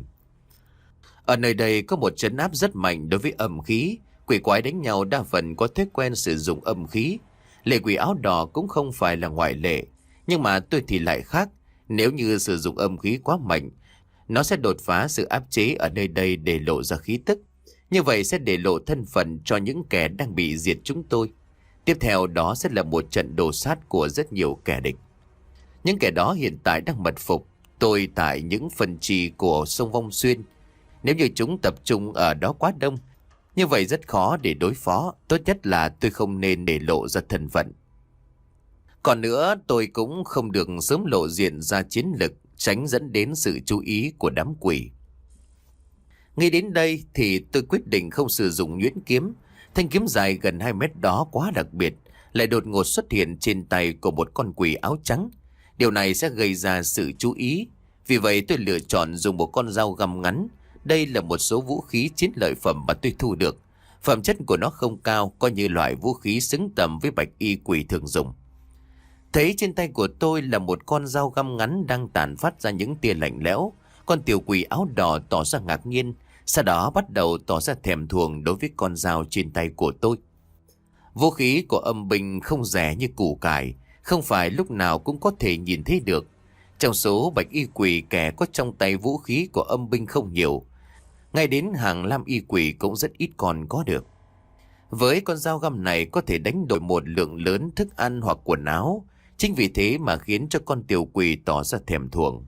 Ở nơi đây có một trấn áp rất mạnh đối với âm khí. Quỷ quái đánh nhau đa phần có thói quen sử dụng âm khí. Lệ quỷ áo đỏ cũng không phải là ngoại lệ. Nhưng mà tôi thì lại khác. Nếu như sử dụng âm khí quá mạnh, nó sẽ đột phá sự áp chế ở nơi đây để lộ ra khí tức. Như vậy sẽ để lộ thân phận cho những kẻ đang bị diệt chúng tôi. Tiếp theo đó sẽ là một trận đồ sát của rất nhiều kẻ địch. Những kẻ đó hiện tại đang mật phục tôi tại những phần trì của sông Vong Xuyên. Nếu như chúng tập trung ở đó quá đông, như vậy rất khó để đối phó. Tốt nhất là tôi không nên để lộ ra thân phận. Còn nữa, tôi cũng không được sớm lộ diện ra chiến lực, tránh dẫn đến sự chú ý của đám quỷ. Ngay đến đây thì tôi quyết định không sử dụng nhuyễn kiếm. Thanh kiếm dài gần hai mét đó quá đặc biệt, lại đột ngột xuất hiện trên tay của một con quỷ áo trắng. Điều này sẽ gây ra sự chú ý. Vì vậy tôi lựa chọn dùng một con dao găm ngắn. Đây là một số vũ khí chiến lợi phẩm mà tôi thu được. Phẩm chất của nó không cao, coi như loại vũ khí xứng tầm với bạch y quỷ thường dùng. Thấy trên tay của tôi là một con dao găm ngắn đang tản phát ra những tia lạnh lẽo. Con tiểu quỷ áo đỏ tỏ ra ngạc nhiên, sau đó bắt đầu tỏ ra thèm thuồng đối với con dao trên tay của tôi. Vũ khí của âm binh không rẻ như củ cải, không phải lúc nào cũng có thể nhìn thấy được. Trong số bạch y quỷ, kẻ có trong tay vũ khí của âm binh không nhiều. Ngay đến hàng lam y quỷ cũng rất ít còn có được. Với con dao găm này có thể đánh đổi một lượng lớn thức ăn hoặc quần áo. Chính vì thế mà khiến cho con tiểu quỷ tỏ ra thèm thuồng.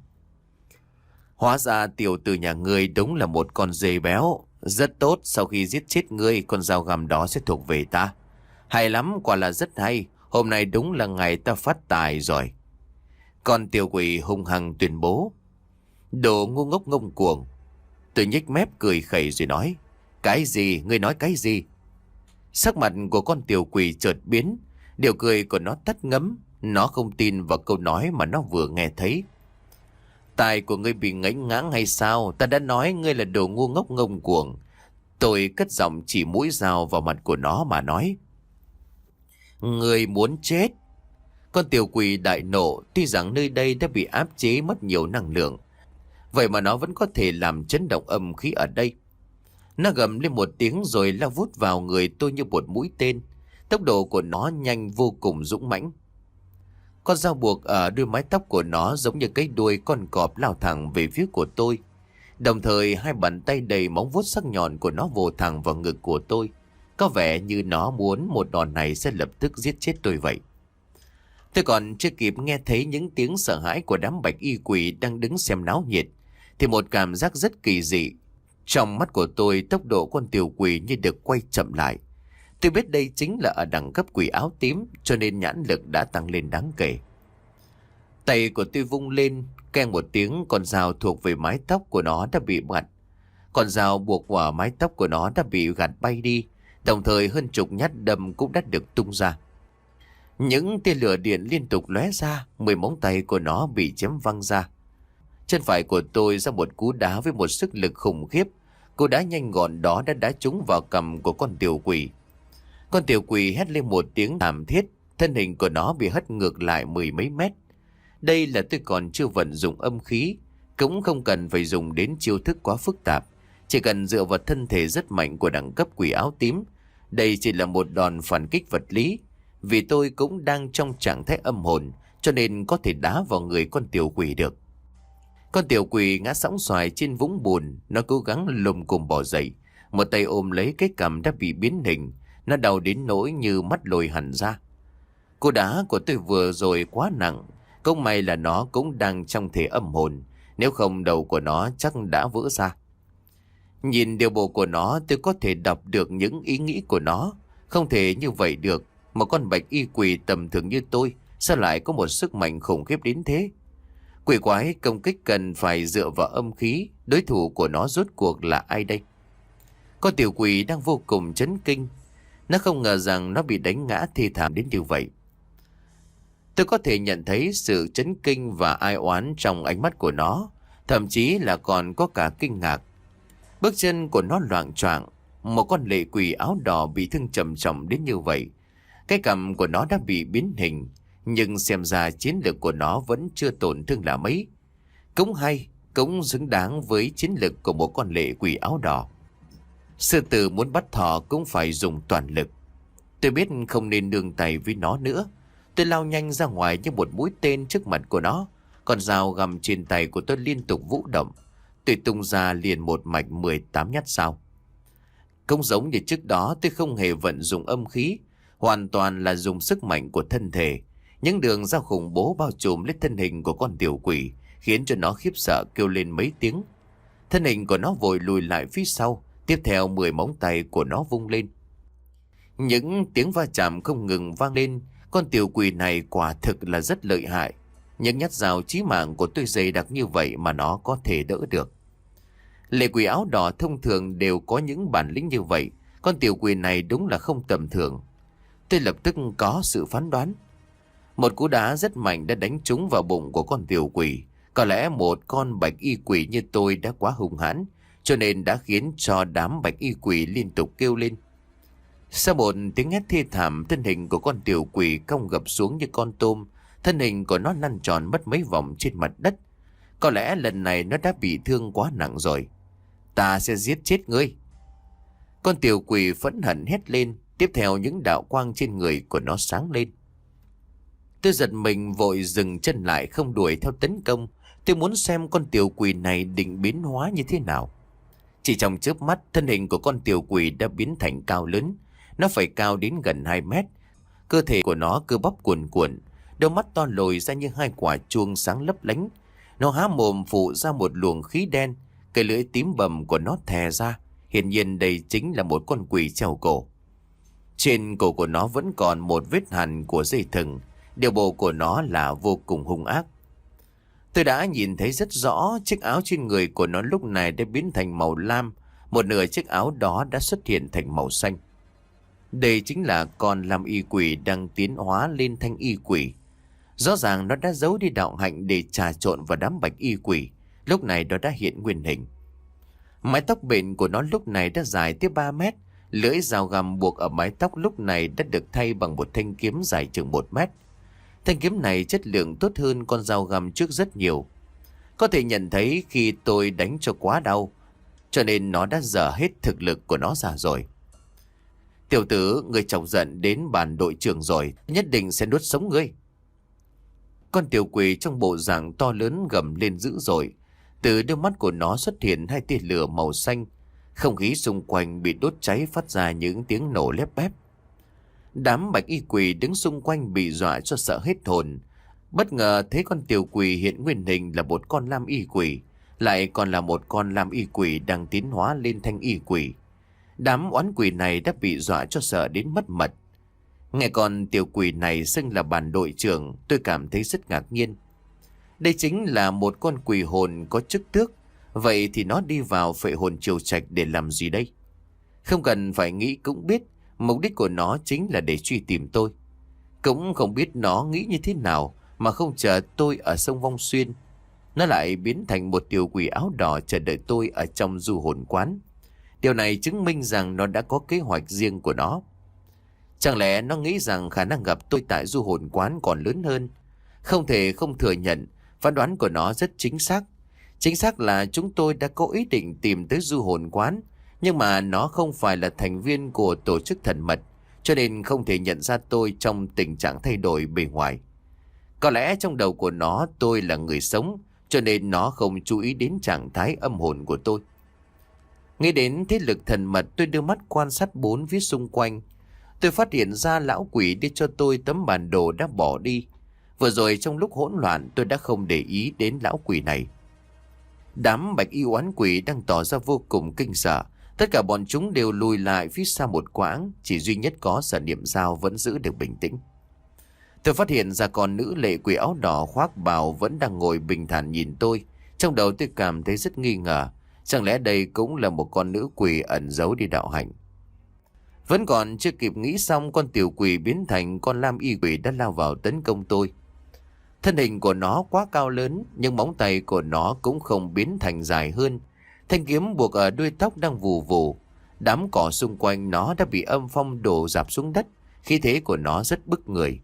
Hóa ra tiểu tử nhà ngươi đúng là một con dê béo. Rất tốt, sau khi giết chết ngươi, con dao găm đó sẽ thuộc về ta. Hay lắm, quả là rất hay. Hôm nay đúng là ngày ta phát tài rồi. Con tiểu quỷ hung hăng tuyên bố. Đồ ngu ngốc ngông cuồng. Tôi nhếch mép cười khẩy rồi nói. Cái gì? Ngươi nói cái gì? Sắc mặt của con tiểu quỷ chợt biến. Điều cười của nó tắt ngấm. Nó không tin vào câu nói mà nó vừa nghe thấy. Tai của ngươi bị ngãnh ngãng hay sao? Ta đã nói ngươi là đồ ngu ngốc ngông cuồng. Tôi cất giọng chỉ mũi dao vào mặt của nó mà nói. Ngươi muốn chết? Con tiểu quỷ đại nộ. Tuy rằng nơi đây đã bị áp chế mất nhiều năng lượng, vậy mà nó vẫn có thể làm chấn động âm khí ở đây. Nó gầm lên một tiếng rồi lao vút vào người tôi như một mũi tên. Tốc độ của nó nhanh vô cùng dũng mãnh. Con dao buộc ở đuôi mái tóc của nó giống như cái đuôi con cọp lao thẳng về phía của tôi. Đồng thời hai bàn tay đầy móng vuốt sắc nhọn của nó vồ thẳng vào ngực của tôi. Có vẻ như nó muốn một đòn này sẽ lập tức giết chết tôi vậy. Tôi còn chưa kịp nghe thấy những tiếng sợ hãi của đám bạch y quỷ đang đứng xem náo nhiệt, thì một cảm giác rất kỳ dị. Trong mắt của tôi, tốc độ con tiểu quỷ như được quay chậm lại. Tôi biết đây chính là ở đẳng cấp quỷ áo tím, cho nên nhãn lực đã tăng lên đáng kể. Tay của tôi vung lên, keng một tiếng, con dao thuộc về mái tóc của nó đã bị gặt. Con dao buộc vào mái tóc của nó đã bị gạt bay đi, đồng thời hơn chục nhát đâm cũng đã được tung ra. Những tia lửa điện liên tục lóe ra, mười móng tay của nó bị chém văng ra. Chân phải của tôi ra một cú đá với một sức lực khủng khiếp. Cú đá nhanh gọn đó đã đá trúng vào cằm của con tiểu quỷ. Con tiểu quỷ hét lên một tiếng thảm thiết, thân hình của nó bị hất ngược lại mười mấy mét. Đây là tôi còn chưa vận dụng âm khí, cũng không cần phải dùng đến chiêu thức quá phức tạp. Chỉ cần dựa vào thân thể rất mạnh của đẳng cấp quỷ áo tím. Đây chỉ là một đòn phản kích vật lý. Vì tôi cũng đang trong trạng thái âm hồn, cho nên có thể đá vào người con tiểu quỷ được. Con tiểu quỷ ngã sóng xoài trên vũng bùn. Nó cố gắng lùm cùm bò dậy, một tay ôm lấy cái cằm đã bị biến hình. Nó đau đến nỗi như mắt lồi hẳn ra. Cú đá của tôi vừa rồi quá nặng. Cũng may là nó cũng đang trong thể âm hồn, nếu không đầu của nó chắc đã vỡ ra. Nhìn điều bộ của nó, tôi có thể đọc được những ý nghĩ của nó. Không thể như vậy được. Một con bạch y quỷ tầm thường như tôi sao lại có một sức mạnh khủng khiếp đến thế? Quỷ quái công kích cần phải dựa vào âm khí. Đối thủ của nó rốt cuộc là ai đây? Con tiểu quỷ đang vô cùng chấn kinh. Nó không ngờ rằng nó bị đánh ngã thê thảm đến như vậy. Tôi có thể nhận thấy sự chấn kinh và ai oán trong ánh mắt của nó. Thậm chí là còn có cả kinh ngạc. Bước chân của nó loạng choạng. Một con lệ quỷ áo đỏ bị thương trầm trọng đến như vậy. Cái cằm của nó đã bị biến hình, nhưng xem ra chiến lược của nó vẫn chưa tổn thương là mấy. Cũng hay, cũng xứng đáng với chiến lược của một con lệ quỷ áo đỏ. Sư tử muốn bắt thỏ cũng phải dùng toàn lực. Tôi biết không nên nương tay với nó nữa. Tôi lao nhanh ra ngoài như một mũi tên trước mặt của nó. Con dao găm trên tay của tôi liên tục vũ động. Tôi tung ra liền một mạch mười tám nhát dao. Cũng giống như trước đó, tôi không hề vận dụng âm khí, hoàn toàn là dùng sức mạnh của thân thể. Những đường dao khủng bố bao trùm lên thân hình của con tiểu quỷ, khiến cho nó khiếp sợ kêu lên mấy tiếng. Thân hình của nó vội lùi lại phía sau. Tiếp theo mười móng tay của nó vung lên. Những tiếng va chạm không ngừng vang lên. Con tiểu quỷ này quả thực là rất lợi hại. Những nhát dao chí mạng của tôi dày đặc như vậy mà nó có thể đỡ được. Lệ quỷ áo đỏ thông thường đều có những bản lĩnh như vậy. Con tiểu quỷ này đúng là không tầm thường. Tôi lập tức có sự phán đoán. Một cú đá rất mạnh đã đánh trúng vào bụng của con tiểu quỷ. Có lẽ một con bạch y quỷ như tôi đã quá hung hãn, cho nên đã khiến cho đám bạch y quỷ liên tục kêu lên. Sau một tiếng hét thê thảm, thân hình của con tiểu quỷ cong gập xuống như con tôm. Thân hình của nó lăn tròn mất mấy vòng trên mặt đất. Có lẽ lần này nó đã bị thương quá nặng rồi. Ta sẽ giết chết ngươi. Con tiểu quỷ phẫn hận hét lên. Tiếp theo những đạo quang trên người của nó sáng lên. Tôi giật mình vội dừng chân lại không đuổi theo tấn công. Tôi muốn xem con tiểu quỷ này định biến hóa như thế nào. Chỉ trong chớp mắt, thân hình của con tiểu quỷ đã biến thành cao lớn. Nó phải cao đến gần hai mét. Cơ thể của nó cơ bắp cuồn cuộn, đôi mắt to lồi ra như hai quả chuông sáng lấp lánh. Nó há mồm phụ ra một luồng khí đen, cái lưỡi tím bầm của nó thè ra. Hiển nhiên đây chính là một con quỷ treo cổ. Trên cổ của nó vẫn còn một vết hằn của dây thừng. Điều bộ của nó là vô cùng hung ác. Tôi đã nhìn thấy rất rõ chiếc áo trên người của nó lúc này đã biến thành màu lam. Một nửa chiếc áo đó đã xuất hiện thành màu xanh. Đây chính là con lam y quỷ đang tiến hóa lên thanh y quỷ. Rõ ràng nó đã giấu đi đạo hạnh để trà trộn vào đám bạch y quỷ. Lúc này nó đã hiện nguyên hình. Mái tóc bện của nó lúc này đã dài tới ba mét. Lưỡi dao găm buộc ở mái tóc lúc này đã được thay bằng một thanh kiếm dài chừng một mét. Thanh kiếm này chất lượng tốt hơn con dao găm trước rất nhiều. Có thể nhận thấy khi tôi đánh cho quá đau, cho nên nó đã dở hết thực lực của nó ra rồi. Tiểu tử, người chọc giận đến bàn đội trưởng rồi, nhất định sẽ nuốt sống ngươi. Con tiểu quỷ trong bộ dạng to lớn gầm lên dữ dội. Từ đôi mắt của nó xuất hiện hai tia lửa màu xanh. Không khí xung quanh bị đốt cháy phát ra những tiếng nổ lép bép. Đám bạch y quỷ đứng xung quanh bị dọa cho sợ hết hồn. Bất ngờ thấy con tiểu quỷ hiện nguyên hình là một con lam y quỷ, lại còn là một con lam y quỷ đang tiến hóa lên thanh y quỷ. Đám oán quỷ này đã bị dọa cho sợ đến mất mật. Nghe con tiểu quỷ này xưng là bản đội trưởng, tôi cảm thấy rất ngạc nhiên. Đây chính là một con quỷ hồn có chức tước. Vậy thì nó đi vào phệ hồn triều trạch để làm gì đây? Không cần phải nghĩ cũng biết, mục đích của nó chính là để truy tìm tôi. Cũng không biết nó nghĩ như thế nào mà không chờ tôi ở sông Vong Xuyên, nó lại biến thành một tiểu quỷ áo đỏ chờ đợi tôi ở trong du hồn quán. Điều này chứng minh rằng nó đã có kế hoạch riêng của nó. Chẳng lẽ nó nghĩ rằng khả năng gặp tôi tại du hồn quán còn lớn hơn? Không thể không thừa nhận, phán đoán của nó rất chính xác. Chính xác là chúng tôi đã có ý định tìm tới du hồn quán, nhưng mà nó không phải là thành viên của tổ chức thần mật, cho nên không thể nhận ra tôi trong tình trạng thay đổi bề ngoài. Có lẽ trong đầu của nó tôi là người sống, cho nên nó không chú ý đến trạng thái âm hồn của tôi. Nghĩ đến thế lực thần mật, tôi đưa mắt quan sát bốn phía xung quanh. Tôi phát hiện ra lão quỷ đưa cho tôi tấm bản đồ đã bỏ đi. Vừa rồi trong lúc hỗn loạn tôi đã không để ý đến lão quỷ này. Đám bạch y oán quỷ đang tỏ ra vô cùng kinh sợ. Tất cả bọn chúng đều lùi lại phía xa một quãng. Chỉ duy nhất có Sở Niệm Dao vẫn giữ được bình tĩnh. Tôi phát hiện ra con nữ lệ quỷ áo đỏ khoác bào vẫn đang ngồi bình thản nhìn tôi. Trong đầu tôi cảm thấy rất nghi ngờ. Chẳng lẽ đây cũng là một con nữ quỷ ẩn giấu đi đạo hạnh? Vẫn còn chưa kịp nghĩ xong, con tiểu quỷ biến thành con lam y quỷ đã lao vào tấn công tôi. Thân hình của nó quá cao lớn, nhưng móng tay của nó cũng không biến thành dài hơn. Thanh kiếm buộc ở đuôi tóc đang vù vù. Đám cỏ xung quanh nó đã bị âm phong đổ rạp xuống đất. Khí thế của nó rất bức người.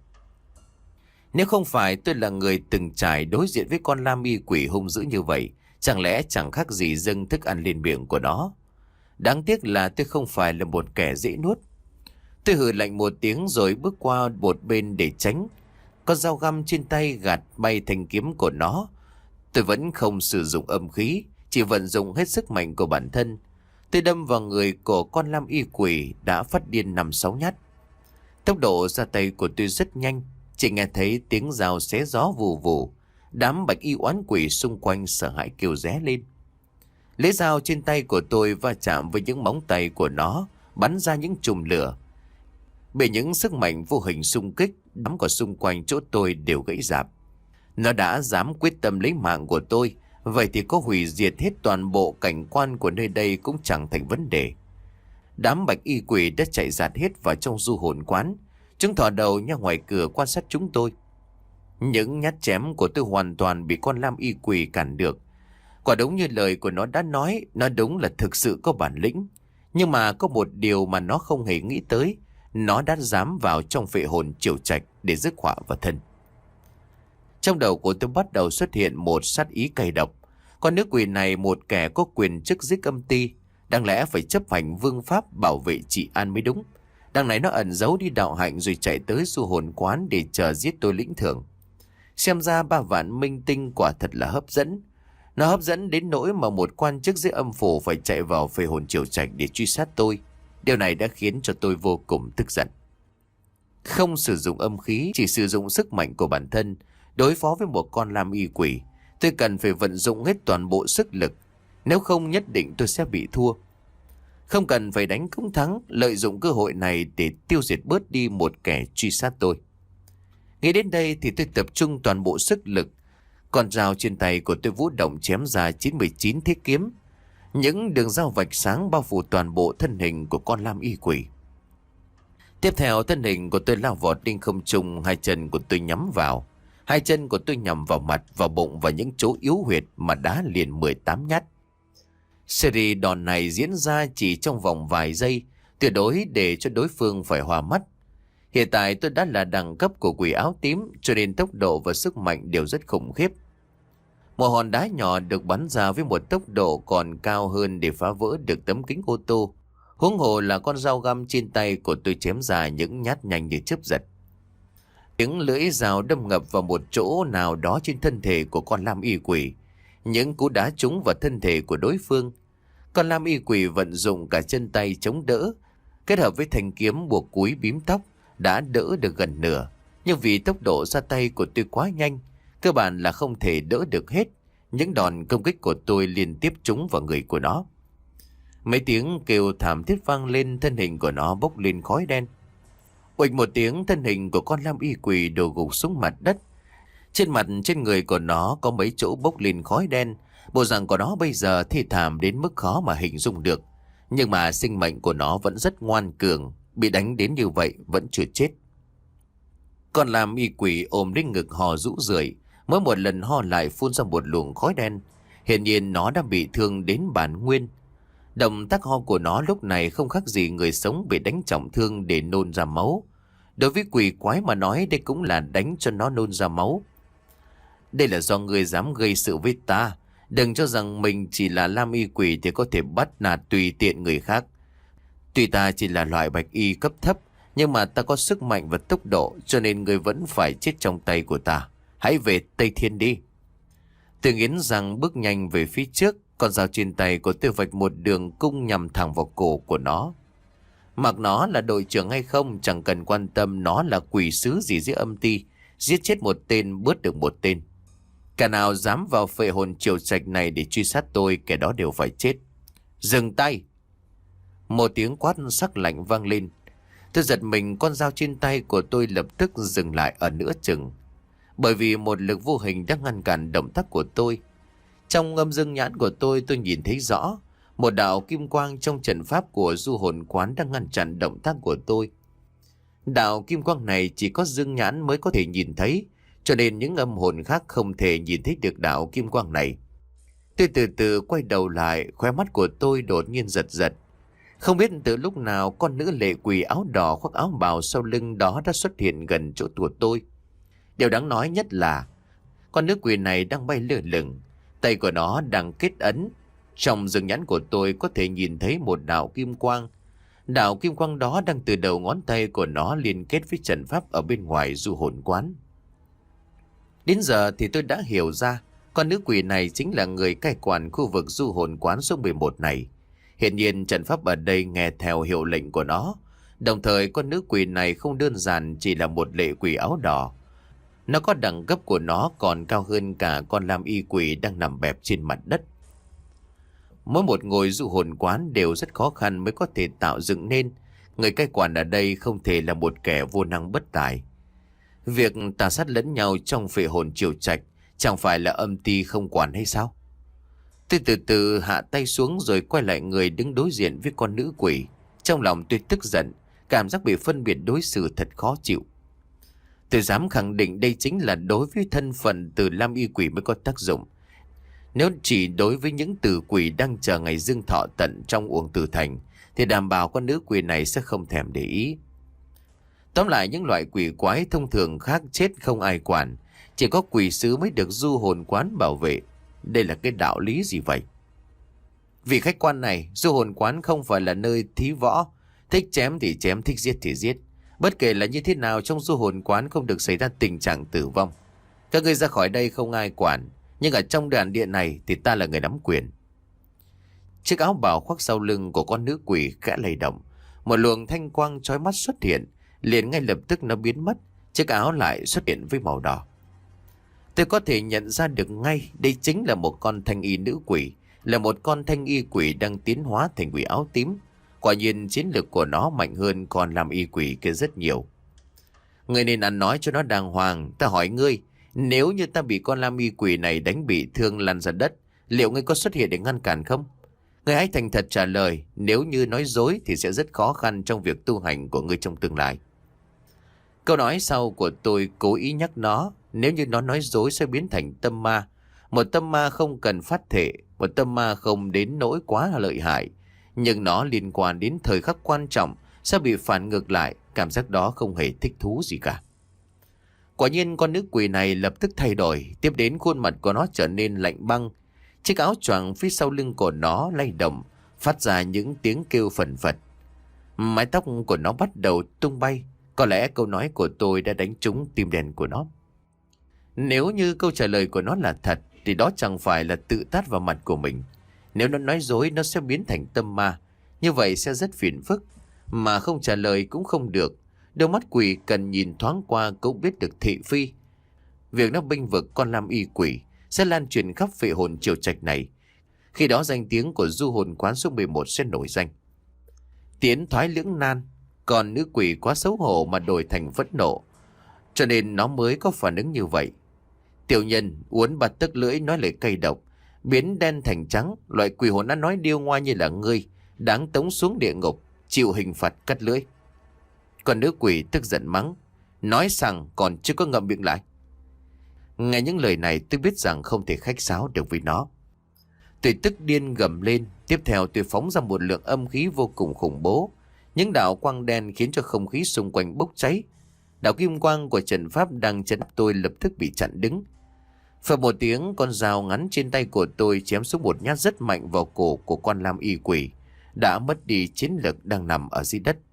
Nếu không phải tôi là người từng trải đối diện với con lam y quỷ hung dữ như vậy, chẳng lẽ chẳng khác gì dâng thức ăn lên miệng của nó. Đáng tiếc là tôi không phải là một kẻ dễ nuốt. Tôi hừ lạnh một tiếng rồi bước qua một bên để tránh. Con dao găm trên tay gạt bay thanh kiếm của nó. Tôi vẫn không sử dụng âm khí, chỉ vận dụng hết sức mạnh của bản thân. Tôi đâm vào người của con lam y quỷ đã phát điên năm sáu nhát. Tốc độ ra tay của tôi rất nhanh, chỉ nghe thấy tiếng dao xé gió vù vù. Đám bạch y oán quỷ xung quanh sợ hãi kêu ré lên. Lấy dao trên tay của tôi va chạm với những móng tay của nó, bắn ra những chùm lửa. Bị những sức mạnh vô hình xung kích, đám cỏ xung quanh chỗ tôi đều gãy rạp. Nó đã dám quyết tâm lấy mạng của tôi, vậy thì có hủy diệt hết toàn bộ cảnh quan của nơi đây cũng chẳng thành vấn đề. Đám bạch y quỷ đã chạy giạt hết vào trong du hồn quán. Chúng thò đầu ra ngoài cửa quan sát chúng tôi. Những nhát chém của tôi hoàn toàn bị con lam y quỷ cản được. Quả đúng như lời của nó đã nói, nó đúng là thực sự có bản lĩnh. Nhưng mà có một điều mà nó không hề nghĩ tới, nó đã dám vào trong phệ hồn triều trạch để rước họa vào thân. Trong đầu của tôi bắt đầu xuất hiện một sát ý cay độc. Con nữ quỷ này một kẻ có quyền chức giết âm ty, đáng lẽ phải chấp hành vương pháp bảo vệ trị an mới đúng. Đằng này nó ẩn giấu đi đạo hạnh rồi chạy tới du hồn quán để chờ giết tôi lĩnh thưởng. Xem ra ba vạn minh tinh quả thật là hấp dẫn. Nó hấp dẫn đến nỗi mà một quan chức dưới âm phủ phải chạy vào phệ hồn triều trạch để truy sát tôi. Điều này đã khiến cho tôi vô cùng tức giận. Không sử dụng âm khí, chỉ sử dụng sức mạnh của bản thân đối phó với một con lam y quỷ. Tôi cần phải vận dụng hết toàn bộ sức lực, nếu không nhất định tôi sẽ bị thua. Không cần phải đánh cũng thắng, lợi dụng cơ hội này để tiêu diệt bớt đi một kẻ truy sát tôi. Nghĩ đến đây thì tôi tập trung toàn bộ sức lực. Con dao trên tay của tôi vũ động chém ra chín mươi chín thiết kiếm. Những đường dao vạch sáng bao phủ toàn bộ thân hình của con lam y quỷ. Tiếp theo thân hình của tôi lao vọt lên không trung, hai chân của tôi nhắm vào. Hai chân của tôi nhắm vào mặt, vào bụng và những chỗ yếu huyệt mà đá liền mười tám nhát. Series đòn này diễn ra chỉ trong vòng vài giây, tuyệt đối để cho đối phương phải hoa mắt. Hiện tại tôi đã là đẳng cấp của quỷ áo tím, cho nên tốc độ và sức mạnh đều rất khủng khiếp. Một hòn đá nhỏ được bắn ra với một tốc độ còn cao hơn để phá vỡ được tấm kính ô tô. Huống hồ là con dao găm trên tay của tôi chém ra những nhát nhanh như chớp giật. Tiếng lưỡi dao đâm ngập vào một chỗ nào đó trên thân thể của con lam y quỷ. Những cú đá trúng vào thân thể của đối phương. Con lam y quỷ vận dụng cả chân tay chống đỡ, kết hợp với thanh kiếm buộc cúi bím tóc, đã đỡ được gần nửa. Nhưng vì tốc độ ra tay của tôi quá nhanh, cơ bản là không thể đỡ được hết. Những đòn công kích của tôi liên tiếp trúng vào người của nó. Mấy tiếng kêu thảm thiết vang lên, thân hình của nó bốc lên khói đen. Uịch một tiếng, thân hình của con lam y quỷ đổ gục xuống mặt đất. Trên mặt trên người của nó có mấy chỗ bốc lên khói đen. Bộ dạng của nó bây giờ thê thảm đến mức khó mà hình dung được. Nhưng mà sinh mệnh của nó vẫn rất ngoan cường, bị đánh đến như vậy vẫn chưa chết. Con lam y quỷ ôm đến ngực hò rũ rượi, mỗi một lần ho lại phun ra một luồng khói đen. Hiển nhiên nó đã bị thương đến bản nguyên. Động tác ho của nó lúc này không khác gì người sống bị đánh trọng thương để nôn ra máu. Đối với quỷ quái mà nói, đây cũng là đánh cho nó nôn ra máu. Đây là do người dám gây sự với ta. Đừng cho rằng mình chỉ là lam y quỷ thì có thể bắt nạt tùy tiện người khác. Tuy ta chỉ là loại bạch y cấp thấp, nhưng mà ta có sức mạnh và tốc độ, cho nên người vẫn phải chết trong tay của ta. Hãy về Tây Thiên đi. Tôi nghiến răng bước nhanh về phía trước. Con dao trên tay của tôi vạch một đường cung nhằm thẳng vào cổ của nó. Mặc nó là đội trưởng hay không, chẳng cần quan tâm nó là quỷ sứ gì dưới âm ti. Giết chết một tên, bớt được một tên. Cả nào dám vào phệ hồn triều trạch này để truy sát tôi, kẻ đó đều phải chết. Dừng tay! Một tiếng quát sắc lạnh vang lên. Tôi giật mình, con dao trên tay của tôi lập tức dừng lại ở nửa chừng. Bởi vì một lực vô hình đang ngăn cản động tác của tôi. Trong âm dương nhãn của tôi, tôi nhìn thấy rõ một đạo kim quang trong trận pháp của du hồn quán đang ngăn chặn động tác của tôi. Đạo kim quang này chỉ có dương nhãn mới có thể nhìn thấy, cho nên những âm hồn khác không thể nhìn thấy được đạo kim quang này. Tôi từ từ quay đầu lại, khóe mắt của tôi đột nhiên giật giật. Không biết từ lúc nào con nữ lệ quỷ áo đỏ khoác áo bào sau lưng đó đã xuất hiện gần chỗ của tôi. Điều đáng nói nhất là con nữ quỷ này đang bay lơ lửng, tay của nó đang kết ấn. Trong dương nhãn của tôi có thể nhìn thấy một đạo kim quang. Đạo kim quang đó đang từ đầu ngón tay của nó liên kết với trận pháp ở bên ngoài du hồn quán. Đến giờ thì tôi đã hiểu ra, con nữ quỷ này chính là người cai quản khu vực du hồn quán số mười một này. Hiện nhiên trận pháp ở đây nghe theo hiệu lệnh của nó. Đồng thời con nữ quỷ này không đơn giản chỉ là một lệ quỷ áo đỏ. Nó có đẳng cấp của nó còn cao hơn cả con lam y quỷ đang nằm bẹp trên mặt đất. Mỗi một ngôi du hồn quán đều rất khó khăn mới có thể tạo dựng nên. Người cai quản ở đây không thể là một kẻ vô năng bất tài. Việc tà sát lẫn nhau trong phệ hồn triều trạch chẳng phải là âm ty không quản hay sao? Tôi từ từ hạ tay xuống rồi quay lại người đứng đối diện với con nữ quỷ. Trong lòng tôi tức giận, cảm giác bị phân biệt đối xử thật khó chịu. Tôi dám khẳng định đây chính là đối với thân phận từ lam y quỷ mới có tác dụng. Nếu chỉ đối với những tử quỷ đang chờ ngày dương thọ tận trong uổng tử thành, thì đảm bảo con nữ quỷ này sẽ không thèm để ý. Tóm lại, những loại quỷ quái thông thường khác chết không ai quản, chỉ có quỷ sứ mới được du hồn quán bảo vệ. Đây là cái đạo lý gì vậy? Vì khách quan này, du hồn quán không phải là nơi thí võ, Thích chém thì chém, thích giết thì giết. Bất kể là như thế nào, trong du hồn quán không được xảy ra tình trạng tử vong. Các ngươi ra khỏi đây không ai quản, nhưng ở trong đàn điện này thì ta là người nắm quyền. Chiếc áo bào khoác sau lưng của con nữ quỷ khẽ lay động. Một luồng thanh quang chói mắt xuất hiện, liền ngay lập tức nó biến mất. Chiếc áo lại xuất hiện với màu đỏ. Tôi có thể nhận ra được ngay đây chính là một con thanh y nữ quỷ, là một con thanh y quỷ đang tiến hóa thành quỷ áo tím. Quả nhiên chiến lực của nó mạnh hơn con làm y quỷ kia rất nhiều. Người nên ăn nói cho nó đàng hoàng. Ta hỏi ngươi, nếu như ta bị con lam y quỷ này đánh bị thương lăn ra đất, liệu ngươi có xuất hiện để ngăn cản không? Ngươi hãy thành thật trả lời, nếu như nói dối thì sẽ rất khó khăn trong việc tu hành của ngươi trong tương lai. Câu nói sau của tôi cố ý nhắc nó, nếu như nó nói dối sẽ biến thành tâm ma. Một tâm ma không cần phát thể, một tâm ma không đến nỗi quá lợi hại, nhưng nó liên quan đến thời khắc quan trọng, sẽ bị phản ngược lại, cảm giác đó không hề thích thú gì cả. Quả nhiên con nữ quỷ này lập tức thay đổi, tiếp đến khuôn mặt của nó trở nên lạnh băng. Chiếc áo choàng phía sau lưng của nó lay động, phát ra những tiếng kêu phần phật. Mái tóc của nó bắt đầu tung bay, có lẽ câu nói của tôi đã đánh trúng tim đen của nó. Nếu như câu trả lời của nó là thật, thì đó chẳng phải là tự tát vào mặt của mình. Nếu nó nói dối, nó sẽ biến thành tâm ma. Như vậy sẽ rất phiền phức, mà không trả lời cũng không được. Đôi mắt quỷ cần nhìn thoáng qua cũng biết được thị phi. Việc nó bênh vực con lam y quỷ sẽ lan truyền khắp phệ hồn triều trạch này. Khi đó danh tiếng của du hồn quán số mười một sẽ nổi danh. Tiến thoái lưỡng nan, còn nữ quỷ quá xấu hổ mà đổi thành phẫn nộ, cho nên nó mới có phản ứng như vậy. Tiểu nhân uốn bạt tức lưỡi nói lời cay độc, biến đen thành trắng. Loại quỷ hồn đã nói điêu ngoa như là ngươi, đáng tống xuống địa ngục, chịu hình phạt cắt lưỡi. Còn nữ quỷ tức giận mắng, nói rằng còn chưa có ngậm miệng lại. Nghe những lời này tôi biết rằng không thể khách sáo được với nó. Tôi tức điên gầm lên. Tiếp theo tôi phóng ra một lượng âm khí vô cùng khủng bố. Những đạo quang đen khiến cho không khí xung quanh bốc cháy. Đạo kim quang của trận pháp đang chấn áp tôi lập tức bị chặn đứng. Phật một tiếng, con dao ngắn trên tay của tôi chém xuống một nhát rất mạnh vào cổ của con lam y quỷ, đã mất đi chiến lực đang nằm ở dưới đất.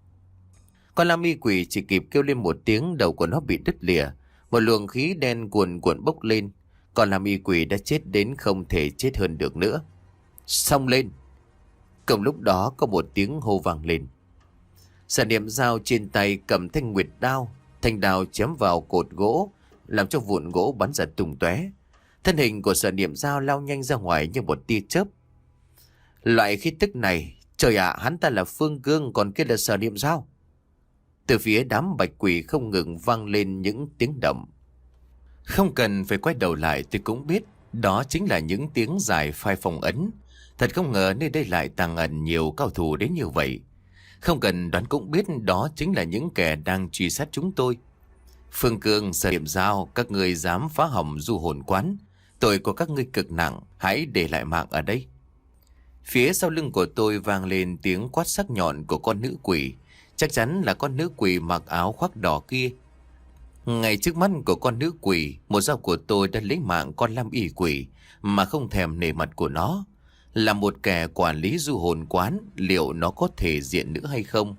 Con lam y quỷ chỉ kịp kêu lên một tiếng, đầu của nó bị đứt lìa, một luồng khí đen cuồn cuộn bốc lên. Con lam y quỷ đã chết đến không thể chết hơn được nữa. Xông lên! Cùng lúc đó có một tiếng hô vang lên. Sở Niệm Dao trên tay cầm thanh nguyệt đao, thanh đao chém vào cột gỗ, làm cho vụn gỗ bắn ra tung tóe. Thân hình của Sở Niệm Dao lao nhanh ra ngoài như một tia chớp. Loại khí tức này, trời ạ, hắn ta là Phương Cương, còn kia là Sở Niệm Dao. Từ phía đám bạch quỷ không ngừng vang lên những tiếng động. Không cần phải quay đầu lại tôi cũng biết, đó chính là những tiếng dài phai phong ấn. Thật không ngờ nơi đây lại tàng ẩn nhiều cao thủ đến như vậy. Không cần đoán cũng biết đó chính là những kẻ đang truy sát chúng tôi. Phương Cương, Sở Niệm Dao, các ngươi dám phá hỏng du hồn quán, tội của các ngươi cực nặng, hãy để lại mạng ở đây. Phía sau lưng của tôi vang lên tiếng quát sắc nhọn của con nữ quỷ. Chắc chắn là con nữ quỷ mặc áo khoác đỏ kia. Ngay trước mắt của con nữ quỷ, một dao của tôi đã lấy mạng con lam y quỷ mà không thèm nể mặt của nó. Là một kẻ quản lý du hồn quán, liệu nó có thể diện nữa hay không?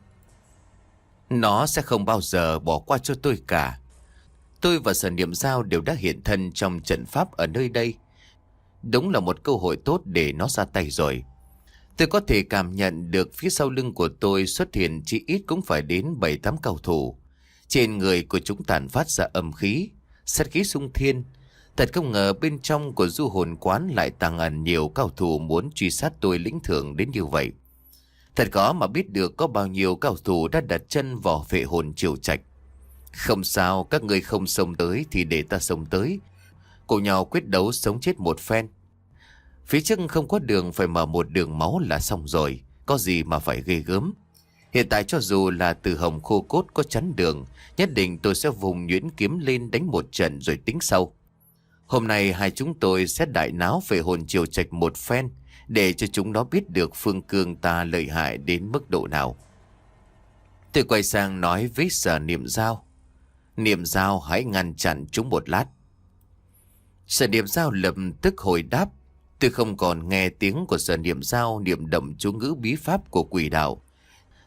Nó sẽ không bao giờ bỏ qua cho tôi cả. Tôi và Sở Niệm Dao đều đã hiện thân trong trận pháp ở nơi đây. Đúng là một cơ hội tốt để nó ra tay rồi. Tôi có thể cảm nhận được phía sau lưng của tôi xuất hiện chỉ ít cũng phải đến bảy tám cầu thủ. Trên người của chúng tản phát ra âm khí, sát khí xung thiên. Thật không ngờ bên trong của du hồn quán lại tàng ẩn nhiều cao thủ muốn truy sát tôi lĩnh thưởng đến như vậy. Thật khó mà biết được có bao nhiêu cao thủ đã đặt chân vào phệ hồn triều trạch. Không sao, các người không xông tới thì để ta xông tới. Cùng nhau quyết đấu sống chết một phen. Phía trước không có đường, phải mở một đường máu là xong rồi. Có gì mà phải ghê gớm. Hiện tại cho dù là từ hồng khô cốt có chắn đường, nhất định tôi sẽ vùng nhuyễn kiếm lên đánh một trận rồi tính sau. Hôm nay hai chúng tôi sẽ đại náo về hồn triều trạch một phen, để cho chúng nó biết được Phương Cương ta lợi hại đến mức độ nào. Tôi quay sang nói với Sở Niệm Dao. Niệm Dao, hãy ngăn chặn chúng một lát. Sở Niệm Dao lập tức hồi đáp. Tôi không còn nghe tiếng của Sở Niệm Dao niệm động chú ngữ bí pháp của quỷ đạo.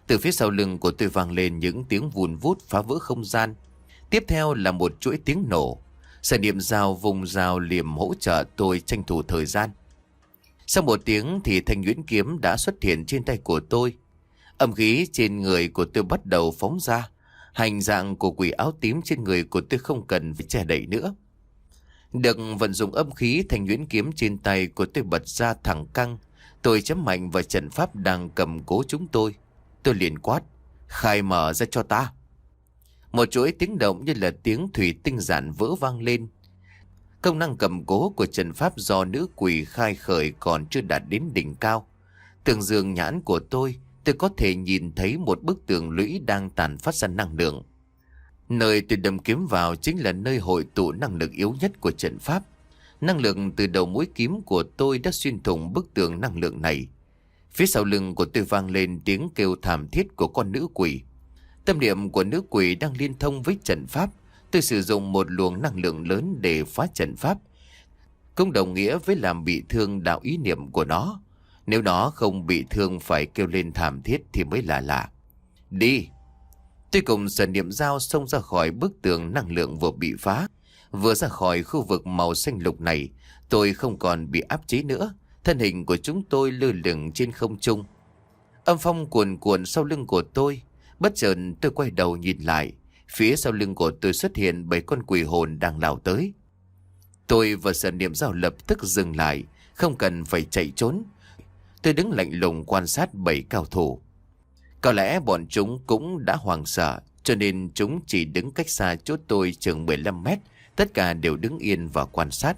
Từ phía sau lưng của tôi vang lên những tiếng vùn vút phá vỡ không gian. Tiếp theo là một chuỗi tiếng nổ. Sở niệm dao vùng dao liềm hỗ trợ tôi tranh thủ thời gian. Sau một tiếng thì thanh nhuyễn kiếm đã xuất hiện trên tay của tôi. Âm khí trên người của tôi bắt đầu phóng ra. Hành dạng của quỷ áo tím trên người của tôi không cần phải che đậy nữa. Được vận dụng âm khí, thanh nhuyễn kiếm trên tay của tôi bật ra thẳng căng. Tôi chém mạnh vào trận pháp đang cầm cố chúng tôi. Tôi liền quát: khai mở ra cho ta. Một chuỗi tiếng động như là tiếng thủy tinh giản vỡ vang lên. Công năng cầm cố của trận pháp do nữ quỷ khai khởi còn chưa đạt đến đỉnh cao. Tường dương nhãn của tôi, tôi có thể nhìn thấy một bức tường lũy đang tàn phát ra năng lượng. Nơi tôi đâm kiếm vào chính là nơi hội tụ năng lực yếu nhất của trận pháp. Năng lượng từ đầu mũi kiếm của tôi đã xuyên thủng bức tường năng lượng này. Phía sau lưng của tôi vang lên tiếng kêu thảm thiết của con nữ quỷ. Tâm niệm của nữ quỷ đang liên thông với trận pháp. Tôi sử dụng một luồng năng lượng lớn để phá trận pháp, cũng đồng nghĩa với làm bị thương đạo ý niệm của nó. Nếu nó không bị thương phải kêu lên thảm thiết thì mới là lạ. Đi! Tôi cùng sở niệm dao xông ra khỏi bức tường năng lượng vừa bị phá. Vừa ra khỏi khu vực màu xanh lục này, tôi không còn bị áp chế nữa. Thân hình của chúng tôi lơ lửng trên không trung. Âm phong cuồn cuộn sau lưng của tôi. Bất chợt tôi quay đầu nhìn lại. Phía sau lưng của tôi xuất hiện bảy con quỷ hồn đang lao tới. Tôi và sở niệm dao lập tức dừng lại, không cần phải chạy trốn. Tôi đứng lạnh lùng quan sát bảy cao thủ. Có lẽ bọn chúng cũng đã hoảng sợ, cho nên chúng chỉ đứng cách xa chỗ tôi chừng mười lăm mét. Tất cả đều đứng yên và quan sát.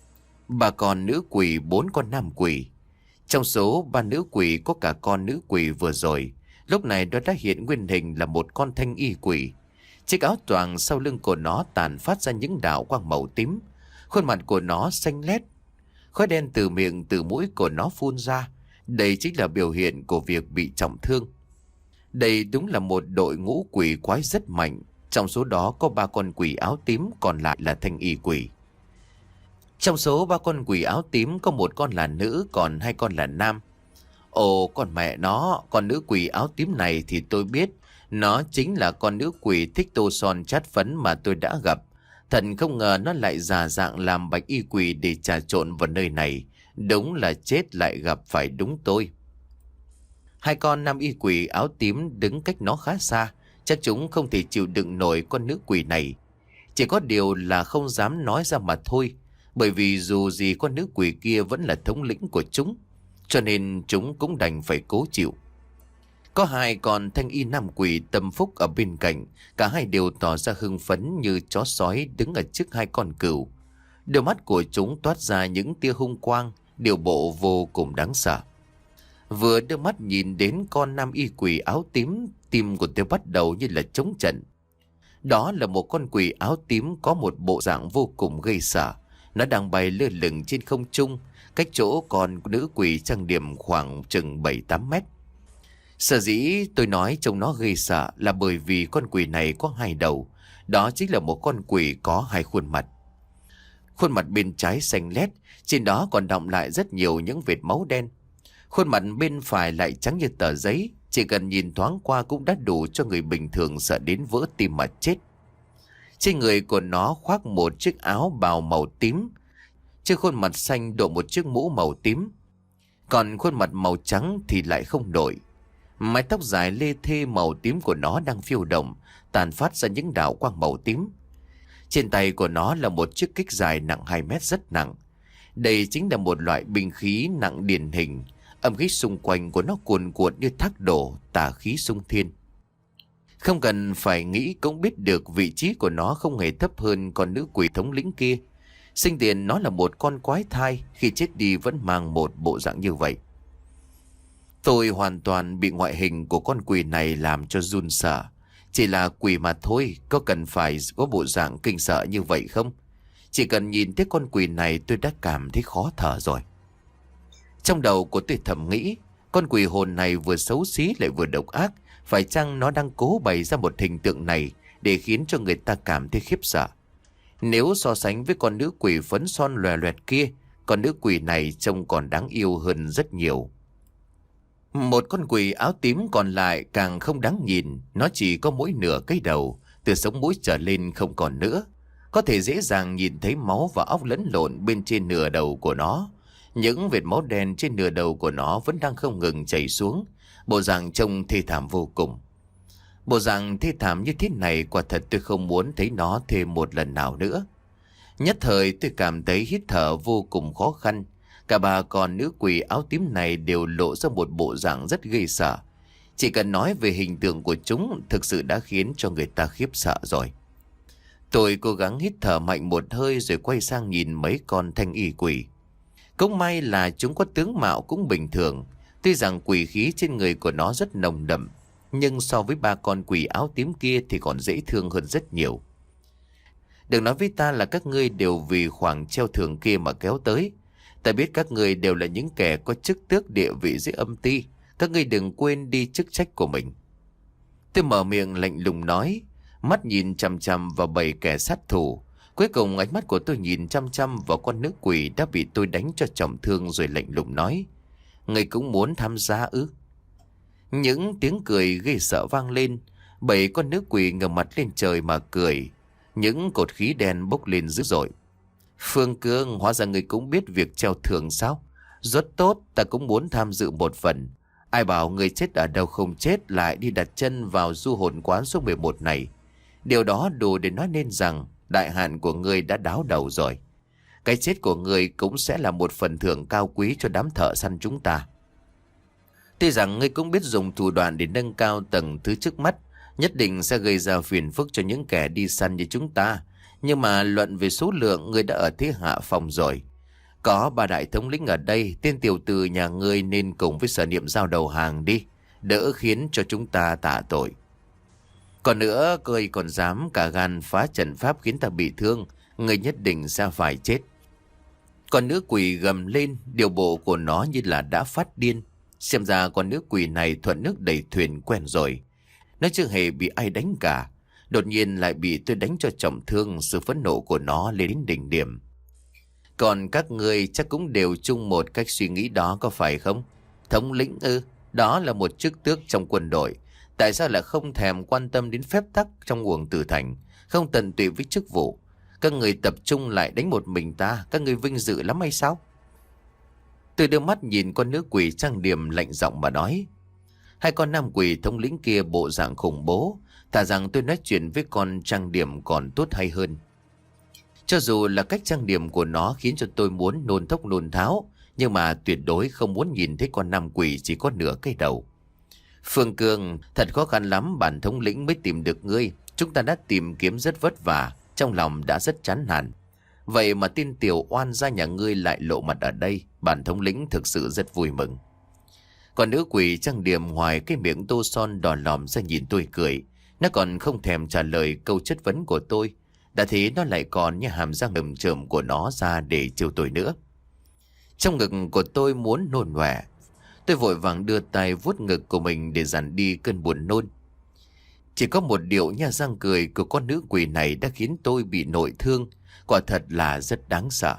Ba con nữ quỷ, bốn con nam quỷ. Trong số ba nữ quỷ có cả con nữ quỷ vừa rồi. Lúc này nó đã hiện nguyên hình là một con thanh y quỷ. Chiếc áo choàng sau lưng của nó tàn phát ra những đạo quang màu tím. Khuôn mặt của nó xanh lét. Khói đen từ miệng từ mũi của nó phun ra. Đây chính là biểu hiện của việc bị trọng thương. Đây đúng là một đội ngũ quỷ quái rất mạnh. Trong số đó có ba con quỷ áo tím, còn lại là thanh y quỷ. Trong số ba con quỷ áo tím có một con là nữ, còn hai con là nam. Ồ, con mẹ nó, con nữ quỷ áo tím này thì tôi biết. Nó chính là con nữ quỷ thích tô son chát phấn mà tôi đã gặp. Thật không ngờ nó lại giả dạng làm bạch y quỷ để trà trộn vào nơi này. Đúng là chết lại gặp phải đúng tôi. Hai con nam y quỷ áo tím đứng cách nó khá xa. Chắc chúng không thể chịu đựng nổi con nữ quỷ này. Chỉ có điều là không dám nói ra mà thôi. Bởi vì dù gì con nữ quỷ kia vẫn là thống lĩnh của chúng. Cho nên chúng cũng đành phải cố chịu. Có hai con thanh y nam quỷ tâm phúc ở bên cạnh. Cả hai đều tỏ ra hưng phấn như chó sói đứng ở trước hai con cừu. Đôi mắt của chúng toát ra những tia hung quang, điều bộ vô cùng đáng sợ. Vừa đưa mắt nhìn đến con nam y quỷ áo tím, tim của tôi bắt đầu như là trống trận. Đó là một con quỷ áo tím có một bộ dạng vô cùng gây sợ. Nó đang bay lơ lửng trên không trung, cách chỗ con nữ quỷ trang điểm khoảng chừng bảy tám mét. Sở dĩ tôi nói trông nó gây sợ là bởi vì con quỷ này có hai đầu. Đó chính là một con quỷ có hai khuôn mặt. Khuôn mặt bên trái xanh lét, trên đó còn đọng lại rất nhiều những vệt máu đen. Khuôn mặt bên phải lại trắng như tờ giấy, chỉ cần nhìn thoáng qua cũng đã đủ cho người bình thường sợ đến vỡ tim mà chết. Trên người của nó khoác một chiếc áo bào màu tím, trên khuôn mặt xanh đội một chiếc mũ màu tím. Còn khuôn mặt màu trắng thì lại không đội. Mái tóc dài lê thê màu tím của nó đang phiêu động, tàn phát ra những đạo quang màu tím. Trên tay của nó là một chiếc kích dài nặng hai mét rất nặng. Đây chính là một loại binh khí nặng điển hình. Âm khí xung quanh của nó cuồn cuộn như thác đổ, tà khí xung thiên. Không cần phải nghĩ cũng biết được vị trí của nó không hề thấp hơn con nữ quỷ thống lĩnh kia. Sinh tiền nó là một con quái thai, khi chết đi vẫn mang một bộ dạng như vậy. Tôi hoàn toàn bị ngoại hình của con quỷ này làm cho run sợ. Chỉ là quỷ mà thôi, có cần phải có bộ dạng kinh sợ như vậy không? Chỉ cần nhìn thấy con quỷ này tôi đã cảm thấy khó thở rồi. Trong đầu của tôi thầm nghĩ, con quỷ hồn này vừa xấu xí lại vừa độc ác. Phải chăng nó đang cố bày ra một hình tượng này để khiến cho người ta cảm thấy khiếp sợ? Nếu so sánh với con nữ quỷ phấn son lòe loẹt kia, con nữ quỷ này trông còn đáng yêu hơn rất nhiều. Một con quỷ áo tím còn lại càng không đáng nhìn. Nó chỉ có mỗi nửa cái đầu, từ sống mũi trở lên không còn nữa. Có thể dễ dàng nhìn thấy máu và óc lẫn lộn bên trên nửa đầu của nó. Những vệt máu đen trên nửa đầu của nó vẫn đang không ngừng chảy xuống. Bộ dạng trông thê thảm vô cùng. Bộ dạng thê thảm như thế này quả thật tôi không muốn thấy nó thêm một lần nào nữa. Nhất thời tôi cảm thấy hít thở vô cùng khó khăn. Cả ba con nữ quỷ áo tím này đều lộ ra một bộ dạng rất ghê sợ. Chỉ cần nói về hình tượng của chúng thực sự đã khiến cho người ta khiếp sợ rồi. Tôi cố gắng hít thở mạnh một hơi rồi quay sang nhìn mấy con thanh y quỷ. Cũng may là chúng có tướng mạo cũng bình thường. Tuy rằng quỷ khí trên người của nó rất nồng đậm, nhưng so với ba con quỷ áo tím kia thì còn dễ thương hơn rất nhiều. Đừng nói với ta là các ngươi đều vì khoảng treo thưởng kia mà kéo tới. Ta biết các ngươi đều là những kẻ có chức tước địa vị dưới âm ty. Các ngươi đừng quên đi chức trách của mình. Tôi mở miệng lạnh lùng nói, mắt nhìn chằm chằm vào bảy kẻ sát thủ. Cuối cùng ánh mắt của tôi nhìn chăm chăm vào con nữ quỷ đã bị tôi đánh cho trọng thương rồi lạnh lùng nói, ngươi cũng muốn tham gia ư? Những tiếng cười ghê sợ vang lên. Bảy con nữ quỷ ngửa mặt lên trời mà cười. Những cột khí đen bốc lên dữ dội. Phương Cương, hóa ra ngươi cũng biết việc treo thưởng sao? Rất tốt, ta cũng muốn tham dự một phần. Ai bảo người chết ở đâu không chết lại đi đặt chân vào du hồn quán số mười một này. Điều đó đủ để nói nên rằng đại hạn của ngươi đã đáo đầu rồi. Cái chết của ngươi cũng sẽ là một phần thưởng cao quý cho đám thợ săn chúng ta. Tuy rằng ngươi cũng biết dùng thủ đoạn để nâng cao tầng thứ trước mắt, nhất định sẽ gây ra phiền phức cho những kẻ đi săn như chúng ta. Nhưng mà luận về số lượng, ngươi đã ở thế hạ phong rồi. Có ba đại thống lĩnh ở đây, tên tiểu tử nhà ngươi nên cùng với Sở Niệm giao đầu hàng đi, đỡ khiến cho chúng ta tạ tội. Còn nữa, ngươi còn dám cả gan phá trận pháp khiến ta bị thương, ngươi nhất định sẽ phải chết. Con nữ quỷ gầm lên, điều bộ của nó như là đã phát điên. Xem ra con nữ quỷ này thuận nước đẩy thuyền quen rồi. Nó chưa hề bị ai đánh cả, đột nhiên lại bị tôi đánh cho trọng thương. Sự phẫn nộ của nó lên đến đỉnh điểm. Còn các ngươi chắc cũng đều chung một cách suy nghĩ đó có phải không? Thống lĩnh ư? Đó là một chức tước trong quân đội. Tại sao lại không thèm quan tâm đến phép tắc trong uổng tử thành, không tận tụy với chức vụ? Các người tập trung lại đánh một mình ta, các người vinh dự lắm hay sao? Tôi đưa mắt nhìn con nữ quỷ trang điểm lạnh giọng mà nói. Hai con nam quỷ thống lĩnh kia bộ dạng khủng bố, thà rằng tôi nói chuyện với con trang điểm còn tốt hay hơn. Cho dù là cách trang điểm của nó khiến cho tôi muốn nôn thốc nôn tháo, nhưng mà tuyệt đối không muốn nhìn thấy con nam quỷ chỉ có nửa cái đầu. Phương Cương, thật khó khăn lắm bản thống lĩnh mới tìm được ngươi. Chúng ta đã tìm kiếm rất vất vả, trong lòng đã rất chán nản. Vậy mà tin tiểu oan gia nhà ngươi lại lộ mặt ở đây, bản thống lĩnh thực sự rất vui mừng. Còn nữ quỷ trang điểm ngoài cái miệng tô son đỏ lòm ra nhìn tôi cười. Nó còn không thèm trả lời câu chất vấn của tôi. Đã thế nó lại còn như hàm răng ngầm trầm của nó ra để trêu tôi nữa. Trong ngực của tôi muốn nôn ọe. Tôi vội vàng đưa tay vuốt ngực của mình để dằn đi cơn buồn nôn. Chỉ có một điệu nha răng cười của con nữ quỷ này đã khiến tôi bị nội thương. Quả thật là rất đáng sợ.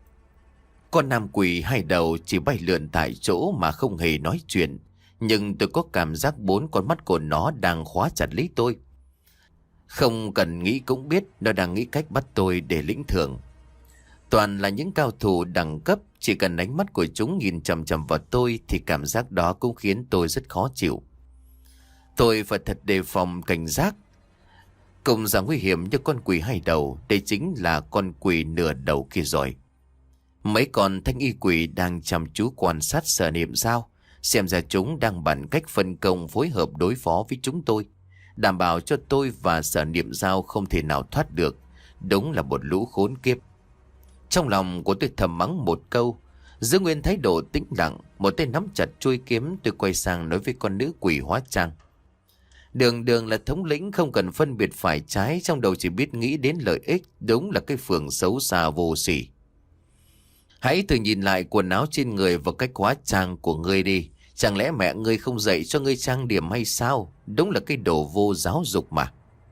Con nam quỷ hai đầu chỉ bay lượn tại chỗ mà không hề nói chuyện. Nhưng tôi có cảm giác bốn con mắt của nó đang khóa chặt lấy tôi. Không cần nghĩ cũng biết nó đang nghĩ cách bắt tôi để lĩnh thưởng. Toàn là những cao thủ đẳng cấp, chỉ cần ánh mắt của chúng nhìn chằm chằm vào tôi thì cảm giác đó cũng khiến tôi rất khó chịu. Tôi phải thật đề phòng cảnh giác. Cùng ra nguy hiểm như con quỷ hai đầu, đây chính là con quỷ nửa đầu kia rồi. Mấy con thanh y quỷ đang chăm chú quan sát Sở Niệm Giao, xem ra chúng đang bàn cách phân công phối hợp đối phó với chúng tôi, đảm bảo cho tôi và Sở Niệm Giao không thể nào thoát được. Đúng là một lũ khốn kiếp. Trong lòng của tôi thầm mắng một câu, giữ nguyên thái độ tĩnh lặng, một tay nắm chặt chuôi kiếm. Tôi quay sang nói với con nữ quỷ hóa trang. Đường đường là thống lĩnh, không cần phân biệt phải trái, trong đầu chỉ biết nghĩ đến lợi ích. Đúng là cái phường xấu xa vô sỉ. Hãy thử nhìn lại quần áo trên người và cách hóa trang của ngươi đi. Chẳng lẽ mẹ ngươi không dạy cho ngươi trang điểm hay sao? Đúng là cái đồ vô giáo dục mà.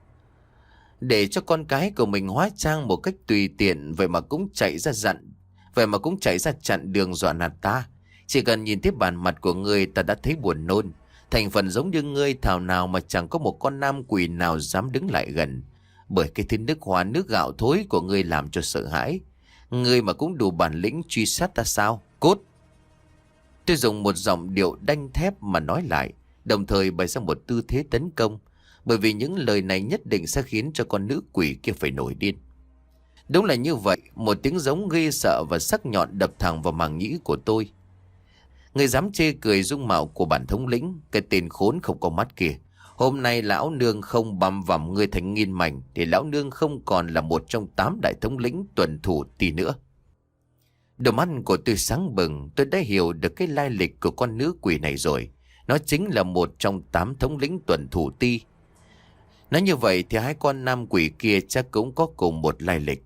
Để cho con cái của mình hóa trang một cách tùy tiện, vậy mà cũng chạy ra dặn, vậy mà cũng chạy ra chặn đường dọa nạt ta. Chỉ cần nhìn thấy bản mặt của ngươi ta đã thấy buồn nôn. Thành phần giống như ngươi thảo nào mà chẳng có một con nam quỷ nào dám đứng lại gần. Bởi cái thứ nước hoa nước gạo thối của ngươi làm cho sợ hãi. Ngươi mà cũng đủ bản lĩnh truy sát ta sao? Cút! Tôi dùng một giọng điệu đanh thép mà nói lại, đồng thời bày ra một tư thế tấn công. Bởi vì những lời này nhất định sẽ khiến cho con nữ quỷ kia phải nổi điên. Đúng là như vậy, một tiếng giống ghê sợ và sắc nhọn đập thẳng vào màng nhĩ của tôi. Người dám chê cười dung mạo của bản thống lĩnh, cái tên khốn không có mắt kia. Hôm nay lão nương không băm vằm ngươi thành nghìn mảnh thì lão nương không còn là một trong tám đại thống lĩnh tuần thủ tì nữa. Đôi mắt của tôi sáng bừng, tôi đã hiểu được cái lai lịch của con nữ quỷ này rồi. Nó chính là một trong tám thống lĩnh tuần thủ ti. Nói như vậy thì hai con nam quỷ kia chắc cũng có cùng một lai lịch.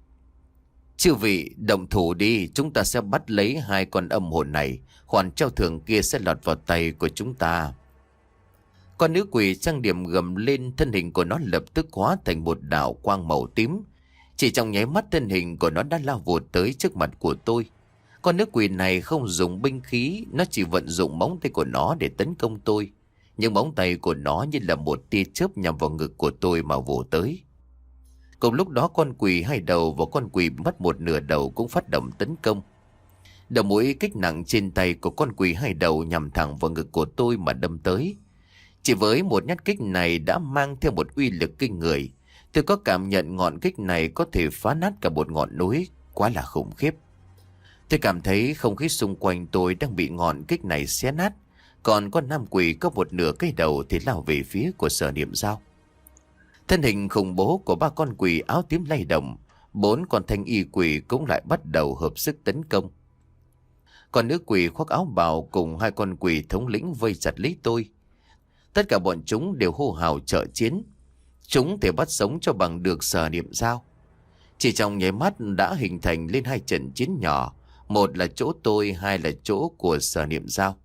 Chư vị, động thủ đi, chúng ta sẽ bắt lấy hai con âm hồn này. Khoản treo thưởng kia sẽ lọt vào tay của chúng ta. Con nữ quỷ trang điểm gầm lên, thân hình của nó lập tức hóa thành một đạo quang màu tím. Chỉ trong nháy mắt thân hình của nó đã lao vụt tới trước mặt của tôi. Con nữ quỷ này không dùng binh khí, nó chỉ vận dụng móng tay của nó để tấn công tôi. Nhưng móng tay của nó như là một tia chớp nhằm vào ngực của tôi mà vồ tới. Cùng lúc đó con quỷ hai đầu và con quỷ mất một nửa đầu cũng phát động tấn công. Đầu mũi kích nặng trên tay của con quỷ hai đầu nhằm thẳng vào ngực của tôi mà đâm tới. Chỉ với một nhát kích này đã mang theo một uy lực kinh người. Tôi có cảm nhận ngọn kích này có thể phá nát cả một ngọn núi, quá là khủng khiếp. Tôi cảm thấy không khí xung quanh tôi đang bị ngọn kích này xé nát. Còn con nam quỷ có một nửa cái đầu thì lao về phía của Sở Niệm Dao. Thân hình khủng bố của ba con quỷ áo tím lay động, bốn con thanh y quỷ cũng lại bắt đầu hợp sức tấn công. Còn nữ quỷ khoác áo bào cùng hai con quỷ thống lĩnh vây chặt lấy tôi. Tất cả bọn chúng đều hô hào trợ chiến. Chúng thể bắt sống cho bằng được Sở Niệm Dao. Chỉ trong nháy mắt đã hình thành lên hai trận chiến nhỏ, một là chỗ tôi, hai là chỗ của Sở Niệm Dao.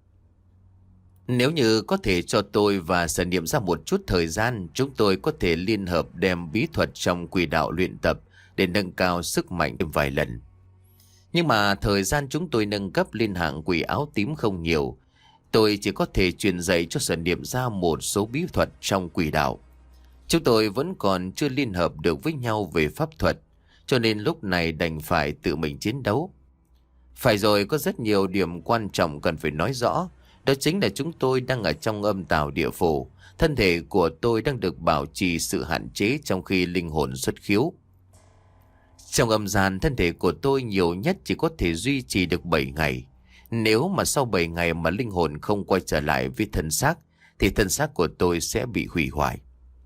Nếu như có thể cho tôi và Sở Niệm Dao một chút thời gian, chúng tôi có thể liên hợp đem bí thuật trong quỷ đạo luyện tập để nâng cao sức mạnh thêm vài lần. Nhưng mà thời gian chúng tôi nâng cấp lên hạng quỷ áo tím không nhiều. Tôi chỉ có thể truyền dạy cho Sở Niệm Dao một số bí thuật trong quỷ đạo. Chúng tôi vẫn còn chưa liên hợp được với nhau về pháp thuật, cho nên lúc này đành phải tự mình chiến đấu. Phải rồi, có rất nhiều điểm quan trọng cần phải nói rõ. Đó chính là chúng tôi đang ở trong âm tào địa phủ. Thân thể của tôi đang được bảo trì sự hạn chế trong khi linh hồn xuất khiếu. Trong âm gian, thân thể của tôi nhiều nhất chỉ có thể duy trì được bảy ngày. Nếu mà sau bảy ngày mà linh hồn không quay trở lại với thân xác, thì thân xác của tôi sẽ bị hủy hoại.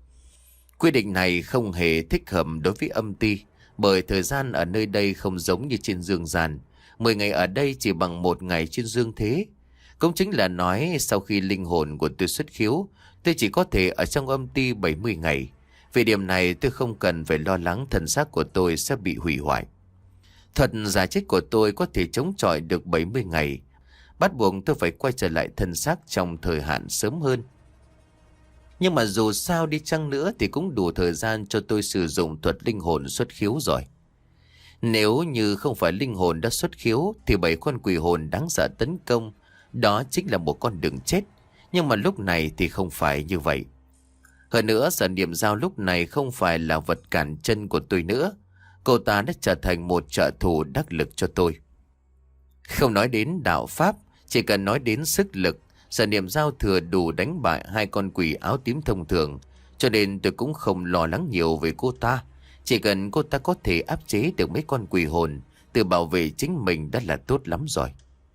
Quy định này không hề thích hợp đối với âm ti, bởi thời gian ở nơi đây không giống như trên dương gian. Mười ngày ở đây chỉ bằng một ngày trên dương thế. Cũng chính là nói sau khi linh hồn của tôi xuất khiếu, tôi chỉ có thể ở trong âm ti bảy mươi ngày. Vì điểm này tôi không cần phải lo lắng thân xác của tôi sẽ bị hủy hoại. Thuật giả chết của tôi có thể chống chọi được bảy mươi ngày. Bắt buộc tôi phải quay trở lại thân xác trong thời hạn sớm hơn. Nhưng mà dù sao đi chăng nữa thì cũng đủ thời gian cho tôi sử dụng thuật linh hồn xuất khiếu rồi. Nếu như không phải linh hồn đã xuất khiếu thì bảy con quỷ hồn đáng sợ tấn công, đó chính là một con đường chết. Nhưng mà lúc này thì không phải như vậy. Hơn nữa, Sở Niệm Dao lúc này không phải là vật cản chân của tôi nữa. Cô ta đã trở thành một trợ thủ đắc lực cho tôi. Không nói đến đạo pháp, chỉ cần nói đến sức lực, Sở Niệm Dao thừa đủ đánh bại hai con quỷ áo tím thông thường. Cho nên tôi cũng không lo lắng nhiều về cô ta. Chỉ cần cô ta có thể áp chế được mấy con quỷ hồn, tự bảo vệ chính mình đã là tốt lắm rồi.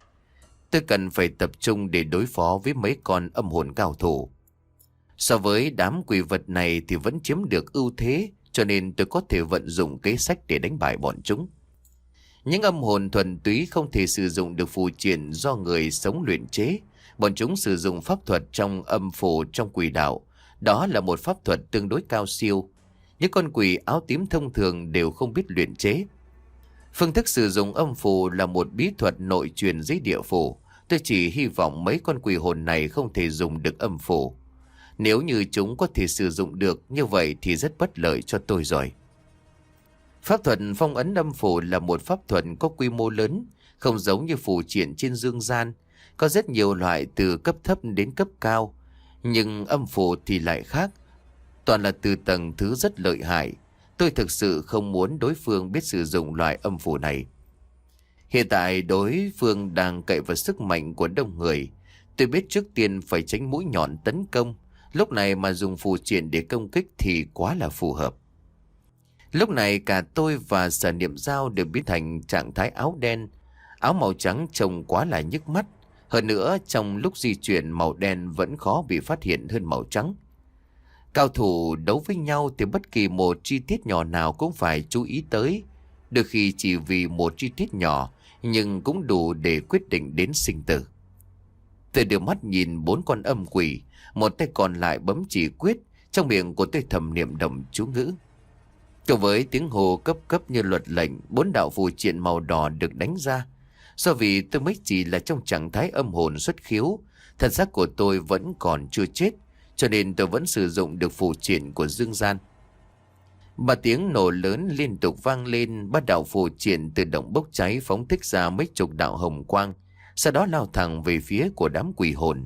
Tôi cần phải tập trung để đối phó với mấy con âm hồn cao thủ. So với đám quỷ vật này thì vẫn chiếm được ưu thế, cho nên tôi có thể vận dụng kế sách để đánh bại bọn chúng. Những âm hồn thuần túy không thể sử dụng được phù triện do người sống luyện chế. Bọn chúng sử dụng pháp thuật trong âm phủ trong quỷ đạo. Đó là một pháp thuật tương đối cao siêu. Những con quỷ áo tím thông thường đều không biết luyện chế. Phương thức sử dụng âm phù là một bí thuật nội truyền dưới địa phủ. Tôi chỉ hy vọng mấy con quỷ hồn này không thể dùng được âm phù. Nếu như chúng có thể sử dụng được như vậy thì rất bất lợi cho tôi rồi. Pháp thuật phong ấn âm phủ là một pháp thuật có quy mô lớn. Không giống như phù triện trên dương gian, có rất nhiều loại từ cấp thấp đến cấp cao. Nhưng âm phù thì lại khác, toàn là từ tầng thứ rất lợi hại. Tôi thực sự không muốn đối phương biết sử dụng loại âm phù này. Hiện tại đối phương đang cậy vào sức mạnh của đông người. Tôi biết trước tiên phải tránh mũi nhọn tấn công. Lúc này mà dùng phù triện để công kích thì quá là phù hợp. Lúc này cả tôi và Sở Niệm Dao đều biến thành trạng thái áo đen. Áo màu trắng trông quá là nhức mắt. Hơn nữa trong lúc di chuyển màu đen vẫn khó bị phát hiện hơn màu trắng. Cao thủ đấu với nhau thì bất kỳ một chi tiết nhỏ nào cũng phải chú ý tới. Đôi khi chỉ vì một chi tiết nhỏ nhưng cũng đủ để quyết định đến sinh tử. Tôi đưa mắt nhìn bốn con âm quỷ, một tay còn lại bấm chỉ quyết, trong miệng của tôi thầm niệm động chú ngữ. Cùng với tiếng hồ cấp cấp như luật lệnh, bốn đạo phù triện màu đỏ được đánh ra. Do vì tôi mới chỉ là trong trạng thái âm hồn xuất khiếu, thân xác của tôi vẫn còn chưa chết, cho nên tôi vẫn sử dụng được phù triện của dương gian. Ba tiếng nổ lớn liên tục vang lên, ba đạo phù triện tự động bốc cháy phóng thích ra mấy chục đạo hồng quang, sau đó lao thẳng về phía của đám quỷ hồn.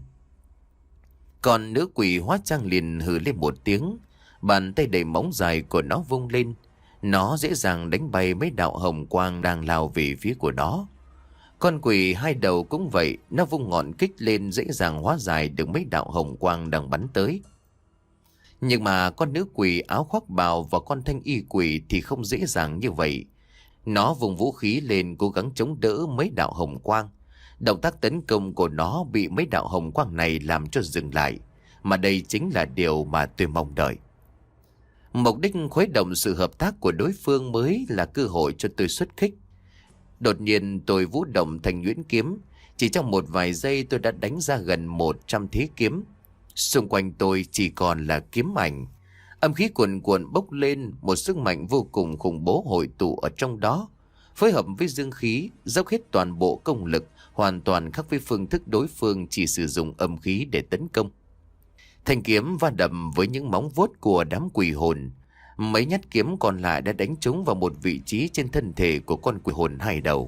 Còn nữ quỷ hóa trang liền hừ lên một tiếng, bàn tay đầy móng dài của nó vung lên, nó dễ dàng đánh bay mấy đạo hồng quang đang lao về phía của nó. Con quỷ hai đầu cũng vậy, nó vung ngọn kích lên dễ dàng hóa giải được mấy đạo hồng quang đang bắn tới. Nhưng mà con nữ quỷ áo khoác bào và con thanh y quỷ thì không dễ dàng như vậy. Nó vùng vũ khí lên cố gắng chống đỡ mấy đạo hồng quang. Động tác tấn công của nó bị mấy đạo hồng quang này làm cho dừng lại. Mà đây chính là điều mà tôi mong đợi. Mục đích khuấy động sự hợp tác của đối phương mới là cơ hội cho tôi xuất kích. Đột nhiên tôi vũ động thành nhuyễn kiếm. Chỉ trong một vài giây tôi đã đánh ra gần một trăm thế kiếm. Xung quanh tôi chỉ còn là kiếm ảnh. Âm khí cuồn cuộn bốc lên, một sức mạnh vô cùng khủng bố hội tụ ở trong đó. Phối hợp với dương khí, dốc hết toàn bộ công lực, hoàn toàn khác với phương thức đối phương chỉ sử dụng âm khí để tấn công. Thanh kiếm va đập với những móng vuốt của đám quỷ hồn. Mấy nhát kiếm còn lại đã đánh trúng vào một vị trí trên thân thể của con quỷ hồn hai đầu.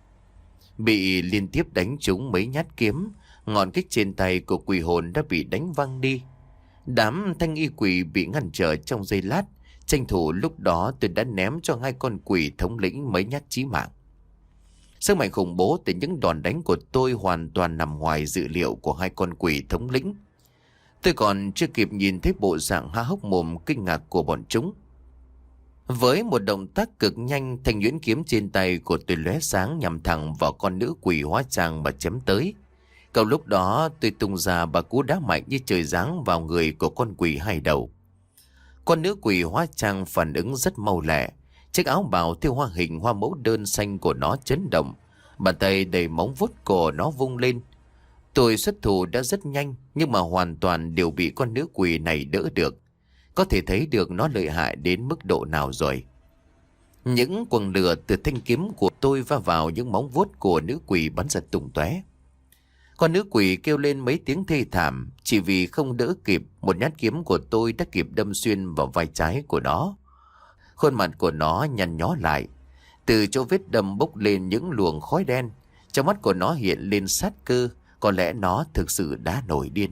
Bị liên tiếp đánh trúng mấy nhát kiếm, ngọn kích trên tay của quỷ hồn đã bị đánh văng đi. Đám thanh y quỷ bị ngăn trở trong giây lát. Tranh thủ lúc đó tôi đã ném cho hai con quỷ thống lĩnh mấy nhát chí mạng. Sức mạnh khủng bố từ những đòn đánh của tôi hoàn toàn nằm ngoài dự liệu của hai con quỷ thống lĩnh. Tôi còn chưa kịp nhìn thấy bộ dạng há hốc mồm kinh ngạc của bọn chúng. Với một động tác cực nhanh, thanh nhuyễn kiếm trên tay của tôi lóe sáng nhằm thẳng vào con nữ quỷ hóa trang mà chém tới. Cầu lúc đó tôi tung ra ba cú đá mạnh như trời giáng vào người của con quỷ hai đầu. Con nữ quỷ hóa trang phản ứng rất mau lẹ. Chiếc áo bào theo hoa hình hoa mẫu đơn xanh của nó chấn động. Bàn tay đầy móng vuốt của nó vung lên. Tôi xuất thủ đã rất nhanh, nhưng mà hoàn toàn đều bị con nữ quỷ này đỡ được. Có thể thấy được nó lợi hại đến mức độ nào rồi. Những quầng lửa từ thanh kiếm của tôi va vào những móng vuốt của nữ quỷ bắn ra tung tóe. Con nữ quỷ kêu lên mấy tiếng thê thảm, chỉ vì không đỡ kịp, một nhát kiếm của tôi đã kịp đâm xuyên vào vai trái của nó. Khuôn mặt của nó nhăn nhó lại, từ chỗ vết đâm bốc lên những luồng khói đen. Trong mắt của nó hiện lên sát cơ, có lẽ nó thực sự đã nổi điên.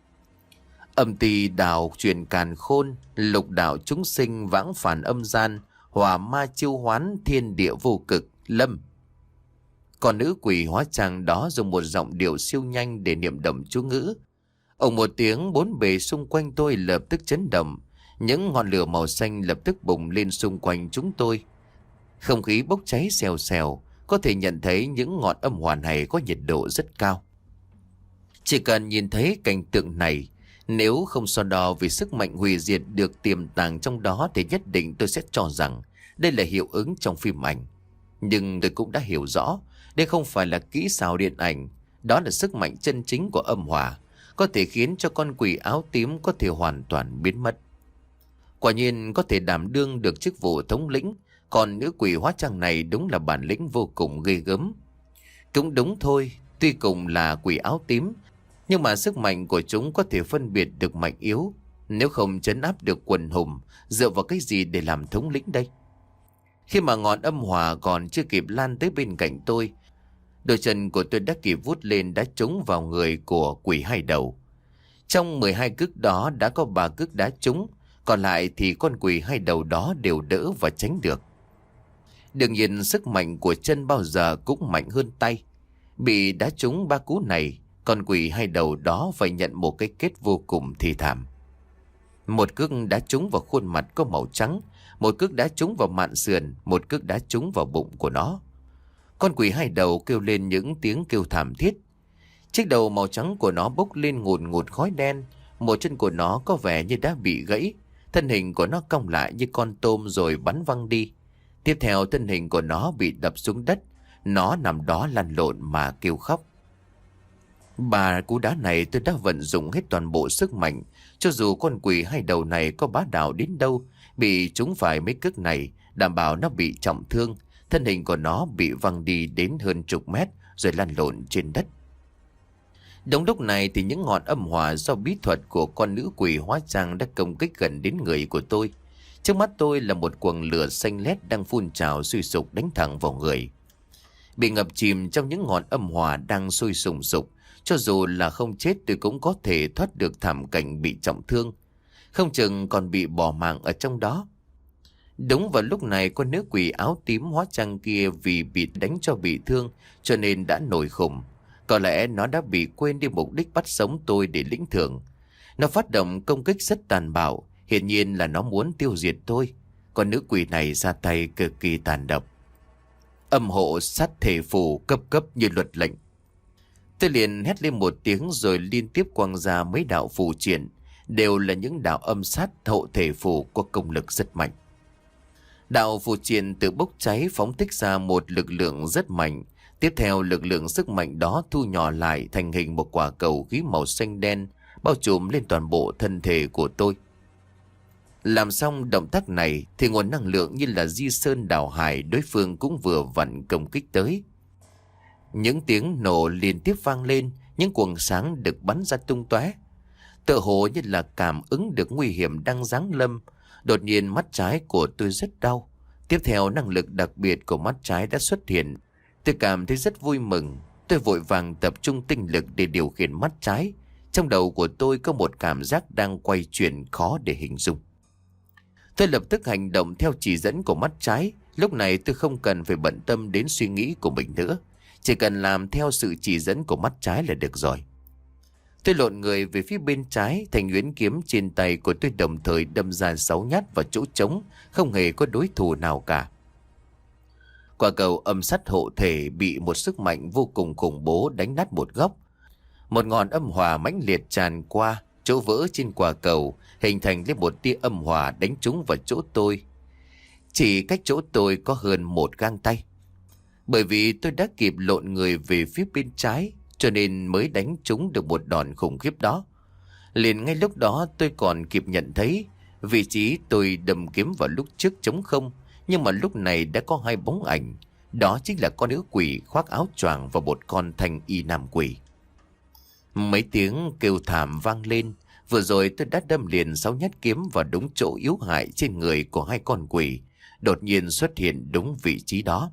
Âm tỳ đạo truyền càn khôn, lục đạo chúng sinh vãng phản âm gian, hòa ma chiêu hoán thiên địa vô cực, lâm. Còn nữ quỷ hóa trang đó dùng một giọng điệu siêu nhanh để niệm động chú ngữ. Ồng một tiếng, bốn bề xung quanh tôi lập tức chấn động. Những ngọn lửa màu xanh lập tức bùng lên xung quanh chúng tôi. Không khí bốc cháy xèo xèo, có thể nhận thấy những ngọn âm hỏa này có nhiệt độ rất cao. Chỉ cần nhìn thấy cảnh tượng này, nếu không so đo vì sức mạnh hủy diệt được tiềm tàng trong đó thì nhất định tôi sẽ cho rằng đây là hiệu ứng trong phim ảnh. Nhưng tôi cũng đã hiểu rõ, đây không phải là kỹ xảo điện ảnh, đó là sức mạnh chân chính của âm hỏa, có thể khiến cho con quỷ áo tím có thể hoàn toàn biến mất. Quả nhiên có thể đảm đương được chức vụ thống lĩnh, còn nữ quỷ hóa trang này đúng là bản lĩnh vô cùng ghê gớm. Cũng đúng thôi, tuy cùng là quỷ áo tím, nhưng mà sức mạnh của chúng có thể phân biệt được mạnh yếu. Nếu không trấn áp được quần hùng, dựa vào cái gì để làm thống lĩnh đây? Khi mà ngọn âm hỏa còn chưa kịp lan tới bên cạnh tôi, Đôi chân của tôi đã kịp vút lên đã trúng vào người của quỷ hai đầu. Trong mười hai cước đó đã có ba cước đá trúng, còn lại thì con quỷ hai đầu đó đều đỡ và tránh được. Đương nhiên sức mạnh của chân bao giờ cũng mạnh hơn tay. Bị đá trúng ba cú này, con quỷ hai đầu đó phải nhận một cái kết vô cùng thê thảm. Một cước đá trúng vào khuôn mặt có màu trắng, một cước đá trúng vào mạn sườn, một cước đá trúng vào bụng của nó. Con quỷ hai đầu kêu lên những tiếng kêu thảm thiết. Chiếc đầu màu trắng của nó bốc lên ngùn ngụt khói đen, một chân của nó có vẻ như đã bị gãy, thân hình của nó cong lại như con tôm rồi bắn văng đi. Tiếp theo thân hình của nó bị đập xuống đất, nó nằm đó lăn lộn mà kêu khóc. Ba cú đá này tôi đã vận dụng hết toàn bộ sức mạnh, cho dù con quỷ hai đầu này có bá đạo đến đâu, bị trúng phải mấy cước này, đảm bảo nó bị trọng thương, thân hình của nó bị văng đi đến hơn chục mét rồi lăn lộn trên đất. Đúng lúc này thì những ngọn âm hỏa do bí thuật của con nữ quỷ hóa trang đã công kích gần đến người của tôi. Trước mắt tôi là một quầng lửa xanh lét đang phun trào sôi sục đánh thẳng vào người. Bị ngập chìm trong những ngọn âm hỏa đang sôi sùng sục, cho dù là không chết tôi cũng có thể thoát được thảm cảnh bị trọng thương, không chừng còn bị bỏ mạng ở trong đó. Đúng vào lúc này con nữ quỷ áo tím hóa trang kia vì bị đánh cho bị thương cho nên đã nổi khùng. Có lẽ nó đã bị quên đi mục đích bắt sống tôi để lĩnh thưởng. Nó phát động công kích rất tàn bạo, hiển nhiên là nó muốn tiêu diệt tôi. Con nữ quỷ này ra tay cực kỳ tàn độc. Âm hộ sát thể phù cấp cấp như luật lệnh. Tôi liền hét lên một tiếng rồi liên tiếp quăng ra mấy đạo phù triển, đều là những đạo âm sát hộ thể phù có công lực rất mạnh. Đạo phù triển tự bốc cháy phóng thích ra một lực lượng rất mạnh. Tiếp theo lực lượng sức mạnh đó thu nhỏ lại thành hình một quả cầu khí màu xanh đen bao trùm lên toàn bộ thân thể của tôi. Làm xong động tác này thì nguồn năng lượng như là di sơn đảo hải đối phương cũng vừa vặn công kích tới. Những tiếng nổ liên tiếp vang lên, những cuồng sáng được bắn ra tung tóe. Tựa hồ như là cảm ứng được nguy hiểm đang giáng lâm. Đột nhiên mắt trái của tôi rất đau. Tiếp theo năng lực đặc biệt của mắt trái đã xuất hiện. Tôi cảm thấy rất vui mừng. Tôi vội vàng tập trung tinh lực để điều khiển mắt trái. Trong đầu của tôi có một cảm giác đang quay chuyển khó để hình dung. Tôi lập tức hành động theo chỉ dẫn của mắt trái. Lúc này tôi không cần phải bận tâm đến suy nghĩ của mình nữa. Chỉ cần làm theo sự chỉ dẫn của mắt trái là được rồi. Tôi lộn người về phía bên trái, thanh uyển kiếm trên tay của tôi đồng thời đâm ra sáu nhát vào chỗ trống, không hề có đối thủ nào cả. Quả cầu âm sát hộ thể bị một sức mạnh vô cùng khủng bố đánh nát một góc. Một ngọn âm hỏa mãnh liệt tràn qua, chỗ vỡ trên quả cầu, hình thành lên một tia âm hỏa đánh trúng vào chỗ tôi. Chỉ cách chỗ tôi có hơn một gang tay. Bởi vì tôi đã kịp lộn người về phía bên trái, cho nên mới đánh trúng được một đòn khủng khiếp đó. Liền ngay lúc đó tôi còn kịp nhận thấy vị trí tôi đâm kiếm vào lúc trước trống không, nhưng mà lúc này đã có hai bóng ảnh. Đó chính là con nữ quỷ khoác áo choàng và một con thanh y nam quỷ. Mấy tiếng kêu thảm vang lên. Vừa rồi tôi đã đâm liền sáu nhát kiếm vào đúng chỗ yếu hại trên người của hai con quỷ, đột nhiên xuất hiện đúng vị trí đó.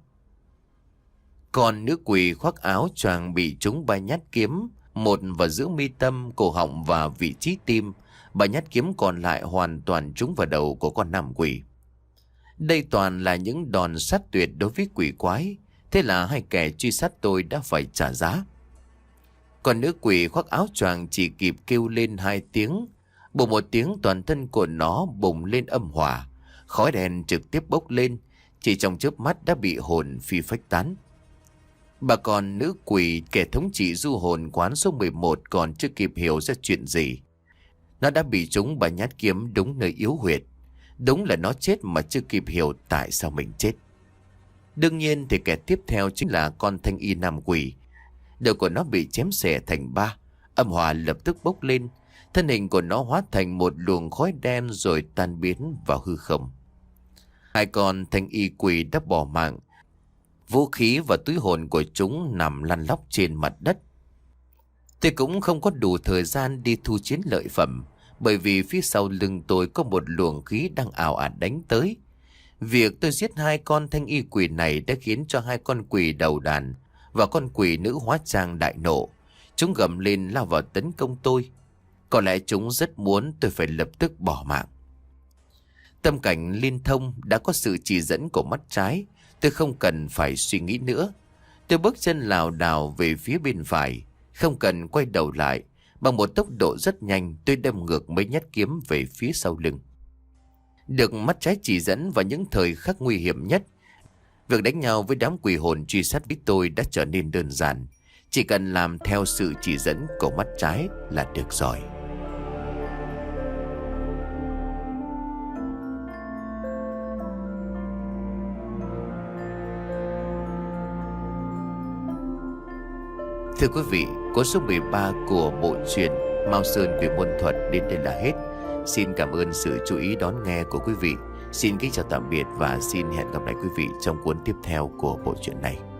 Còn nữ quỷ khoác áo choàng bị trúng ba nhát kiếm, một vào giữa mi tâm, cổ họng và vị trí tim. Ba nhát kiếm còn lại hoàn toàn trúng vào đầu của con nam quỷ. Đây toàn là những đòn sát tuyệt đối với quỷ quái. Thế là hai kẻ truy sát tôi đã phải trả giá. Còn nữ quỷ khoác áo choàng chỉ kịp kêu lên hai tiếng. Bùng một tiếng toàn thân của nó bùng lên âm hỏa. Khói đen trực tiếp bốc lên, chỉ trong chớp mắt đã bị hồn phi phách tán. Bà con nữ quỷ kẻ thống trị du hồn quán số mười một còn chưa kịp hiểu ra chuyện gì. Nó đã bị trúng bà nhát kiếm đúng nơi yếu huyệt. Đúng là nó chết mà chưa kịp hiểu tại sao mình chết. Đương nhiên thì kẻ tiếp theo chính là con thanh y nam quỷ. Đầu của nó bị chém xẻ thành ba. Âm hỏa lập tức bốc lên. Thân hình của nó hóa thành một luồng khói đen rồi tan biến vào hư không. Hai con thanh y quỷ đã bỏ mạng. Vũ khí và túi hồn của chúng nằm lăn lóc trên mặt đất. Tôi cũng không có đủ thời gian đi thu chiến lợi phẩm, bởi vì phía sau lưng tôi có một luồng khí đang ào ạt đánh tới. Việc tôi giết hai con thanh y quỷ này đã khiến cho hai con quỷ đầu đàn và con quỷ nữ hóa trang đại nộ. Chúng gầm lên lao vào tấn công tôi. Có lẽ chúng rất muốn tôi phải lập tức bỏ mạng. Tâm cảnh liên thông đã có sự chỉ dẫn của mắt trái. Tôi không cần phải suy nghĩ nữa. Tôi bước chân lảo đảo về phía bên phải, không cần quay đầu lại. Bằng một tốc độ rất nhanh, tôi đâm ngược mấy nhát kiếm về phía sau lưng. Được mắt trái chỉ dẫn vào những thời khắc nguy hiểm nhất, việc đánh nhau với đám quỷ hồn truy sát với tôi đã trở nên đơn giản. Chỉ cần làm theo sự chỉ dẫn của mắt trái là được rồi. Thưa quý vị, cuốn số mười ba của bộ truyện Mao Sơn Quỷ Môn Thuật đến đây là hết. Xin cảm ơn sự chú ý đón nghe của quý vị. Xin kính chào tạm biệt và xin hẹn gặp lại quý vị trong cuốn tiếp theo của bộ truyện này.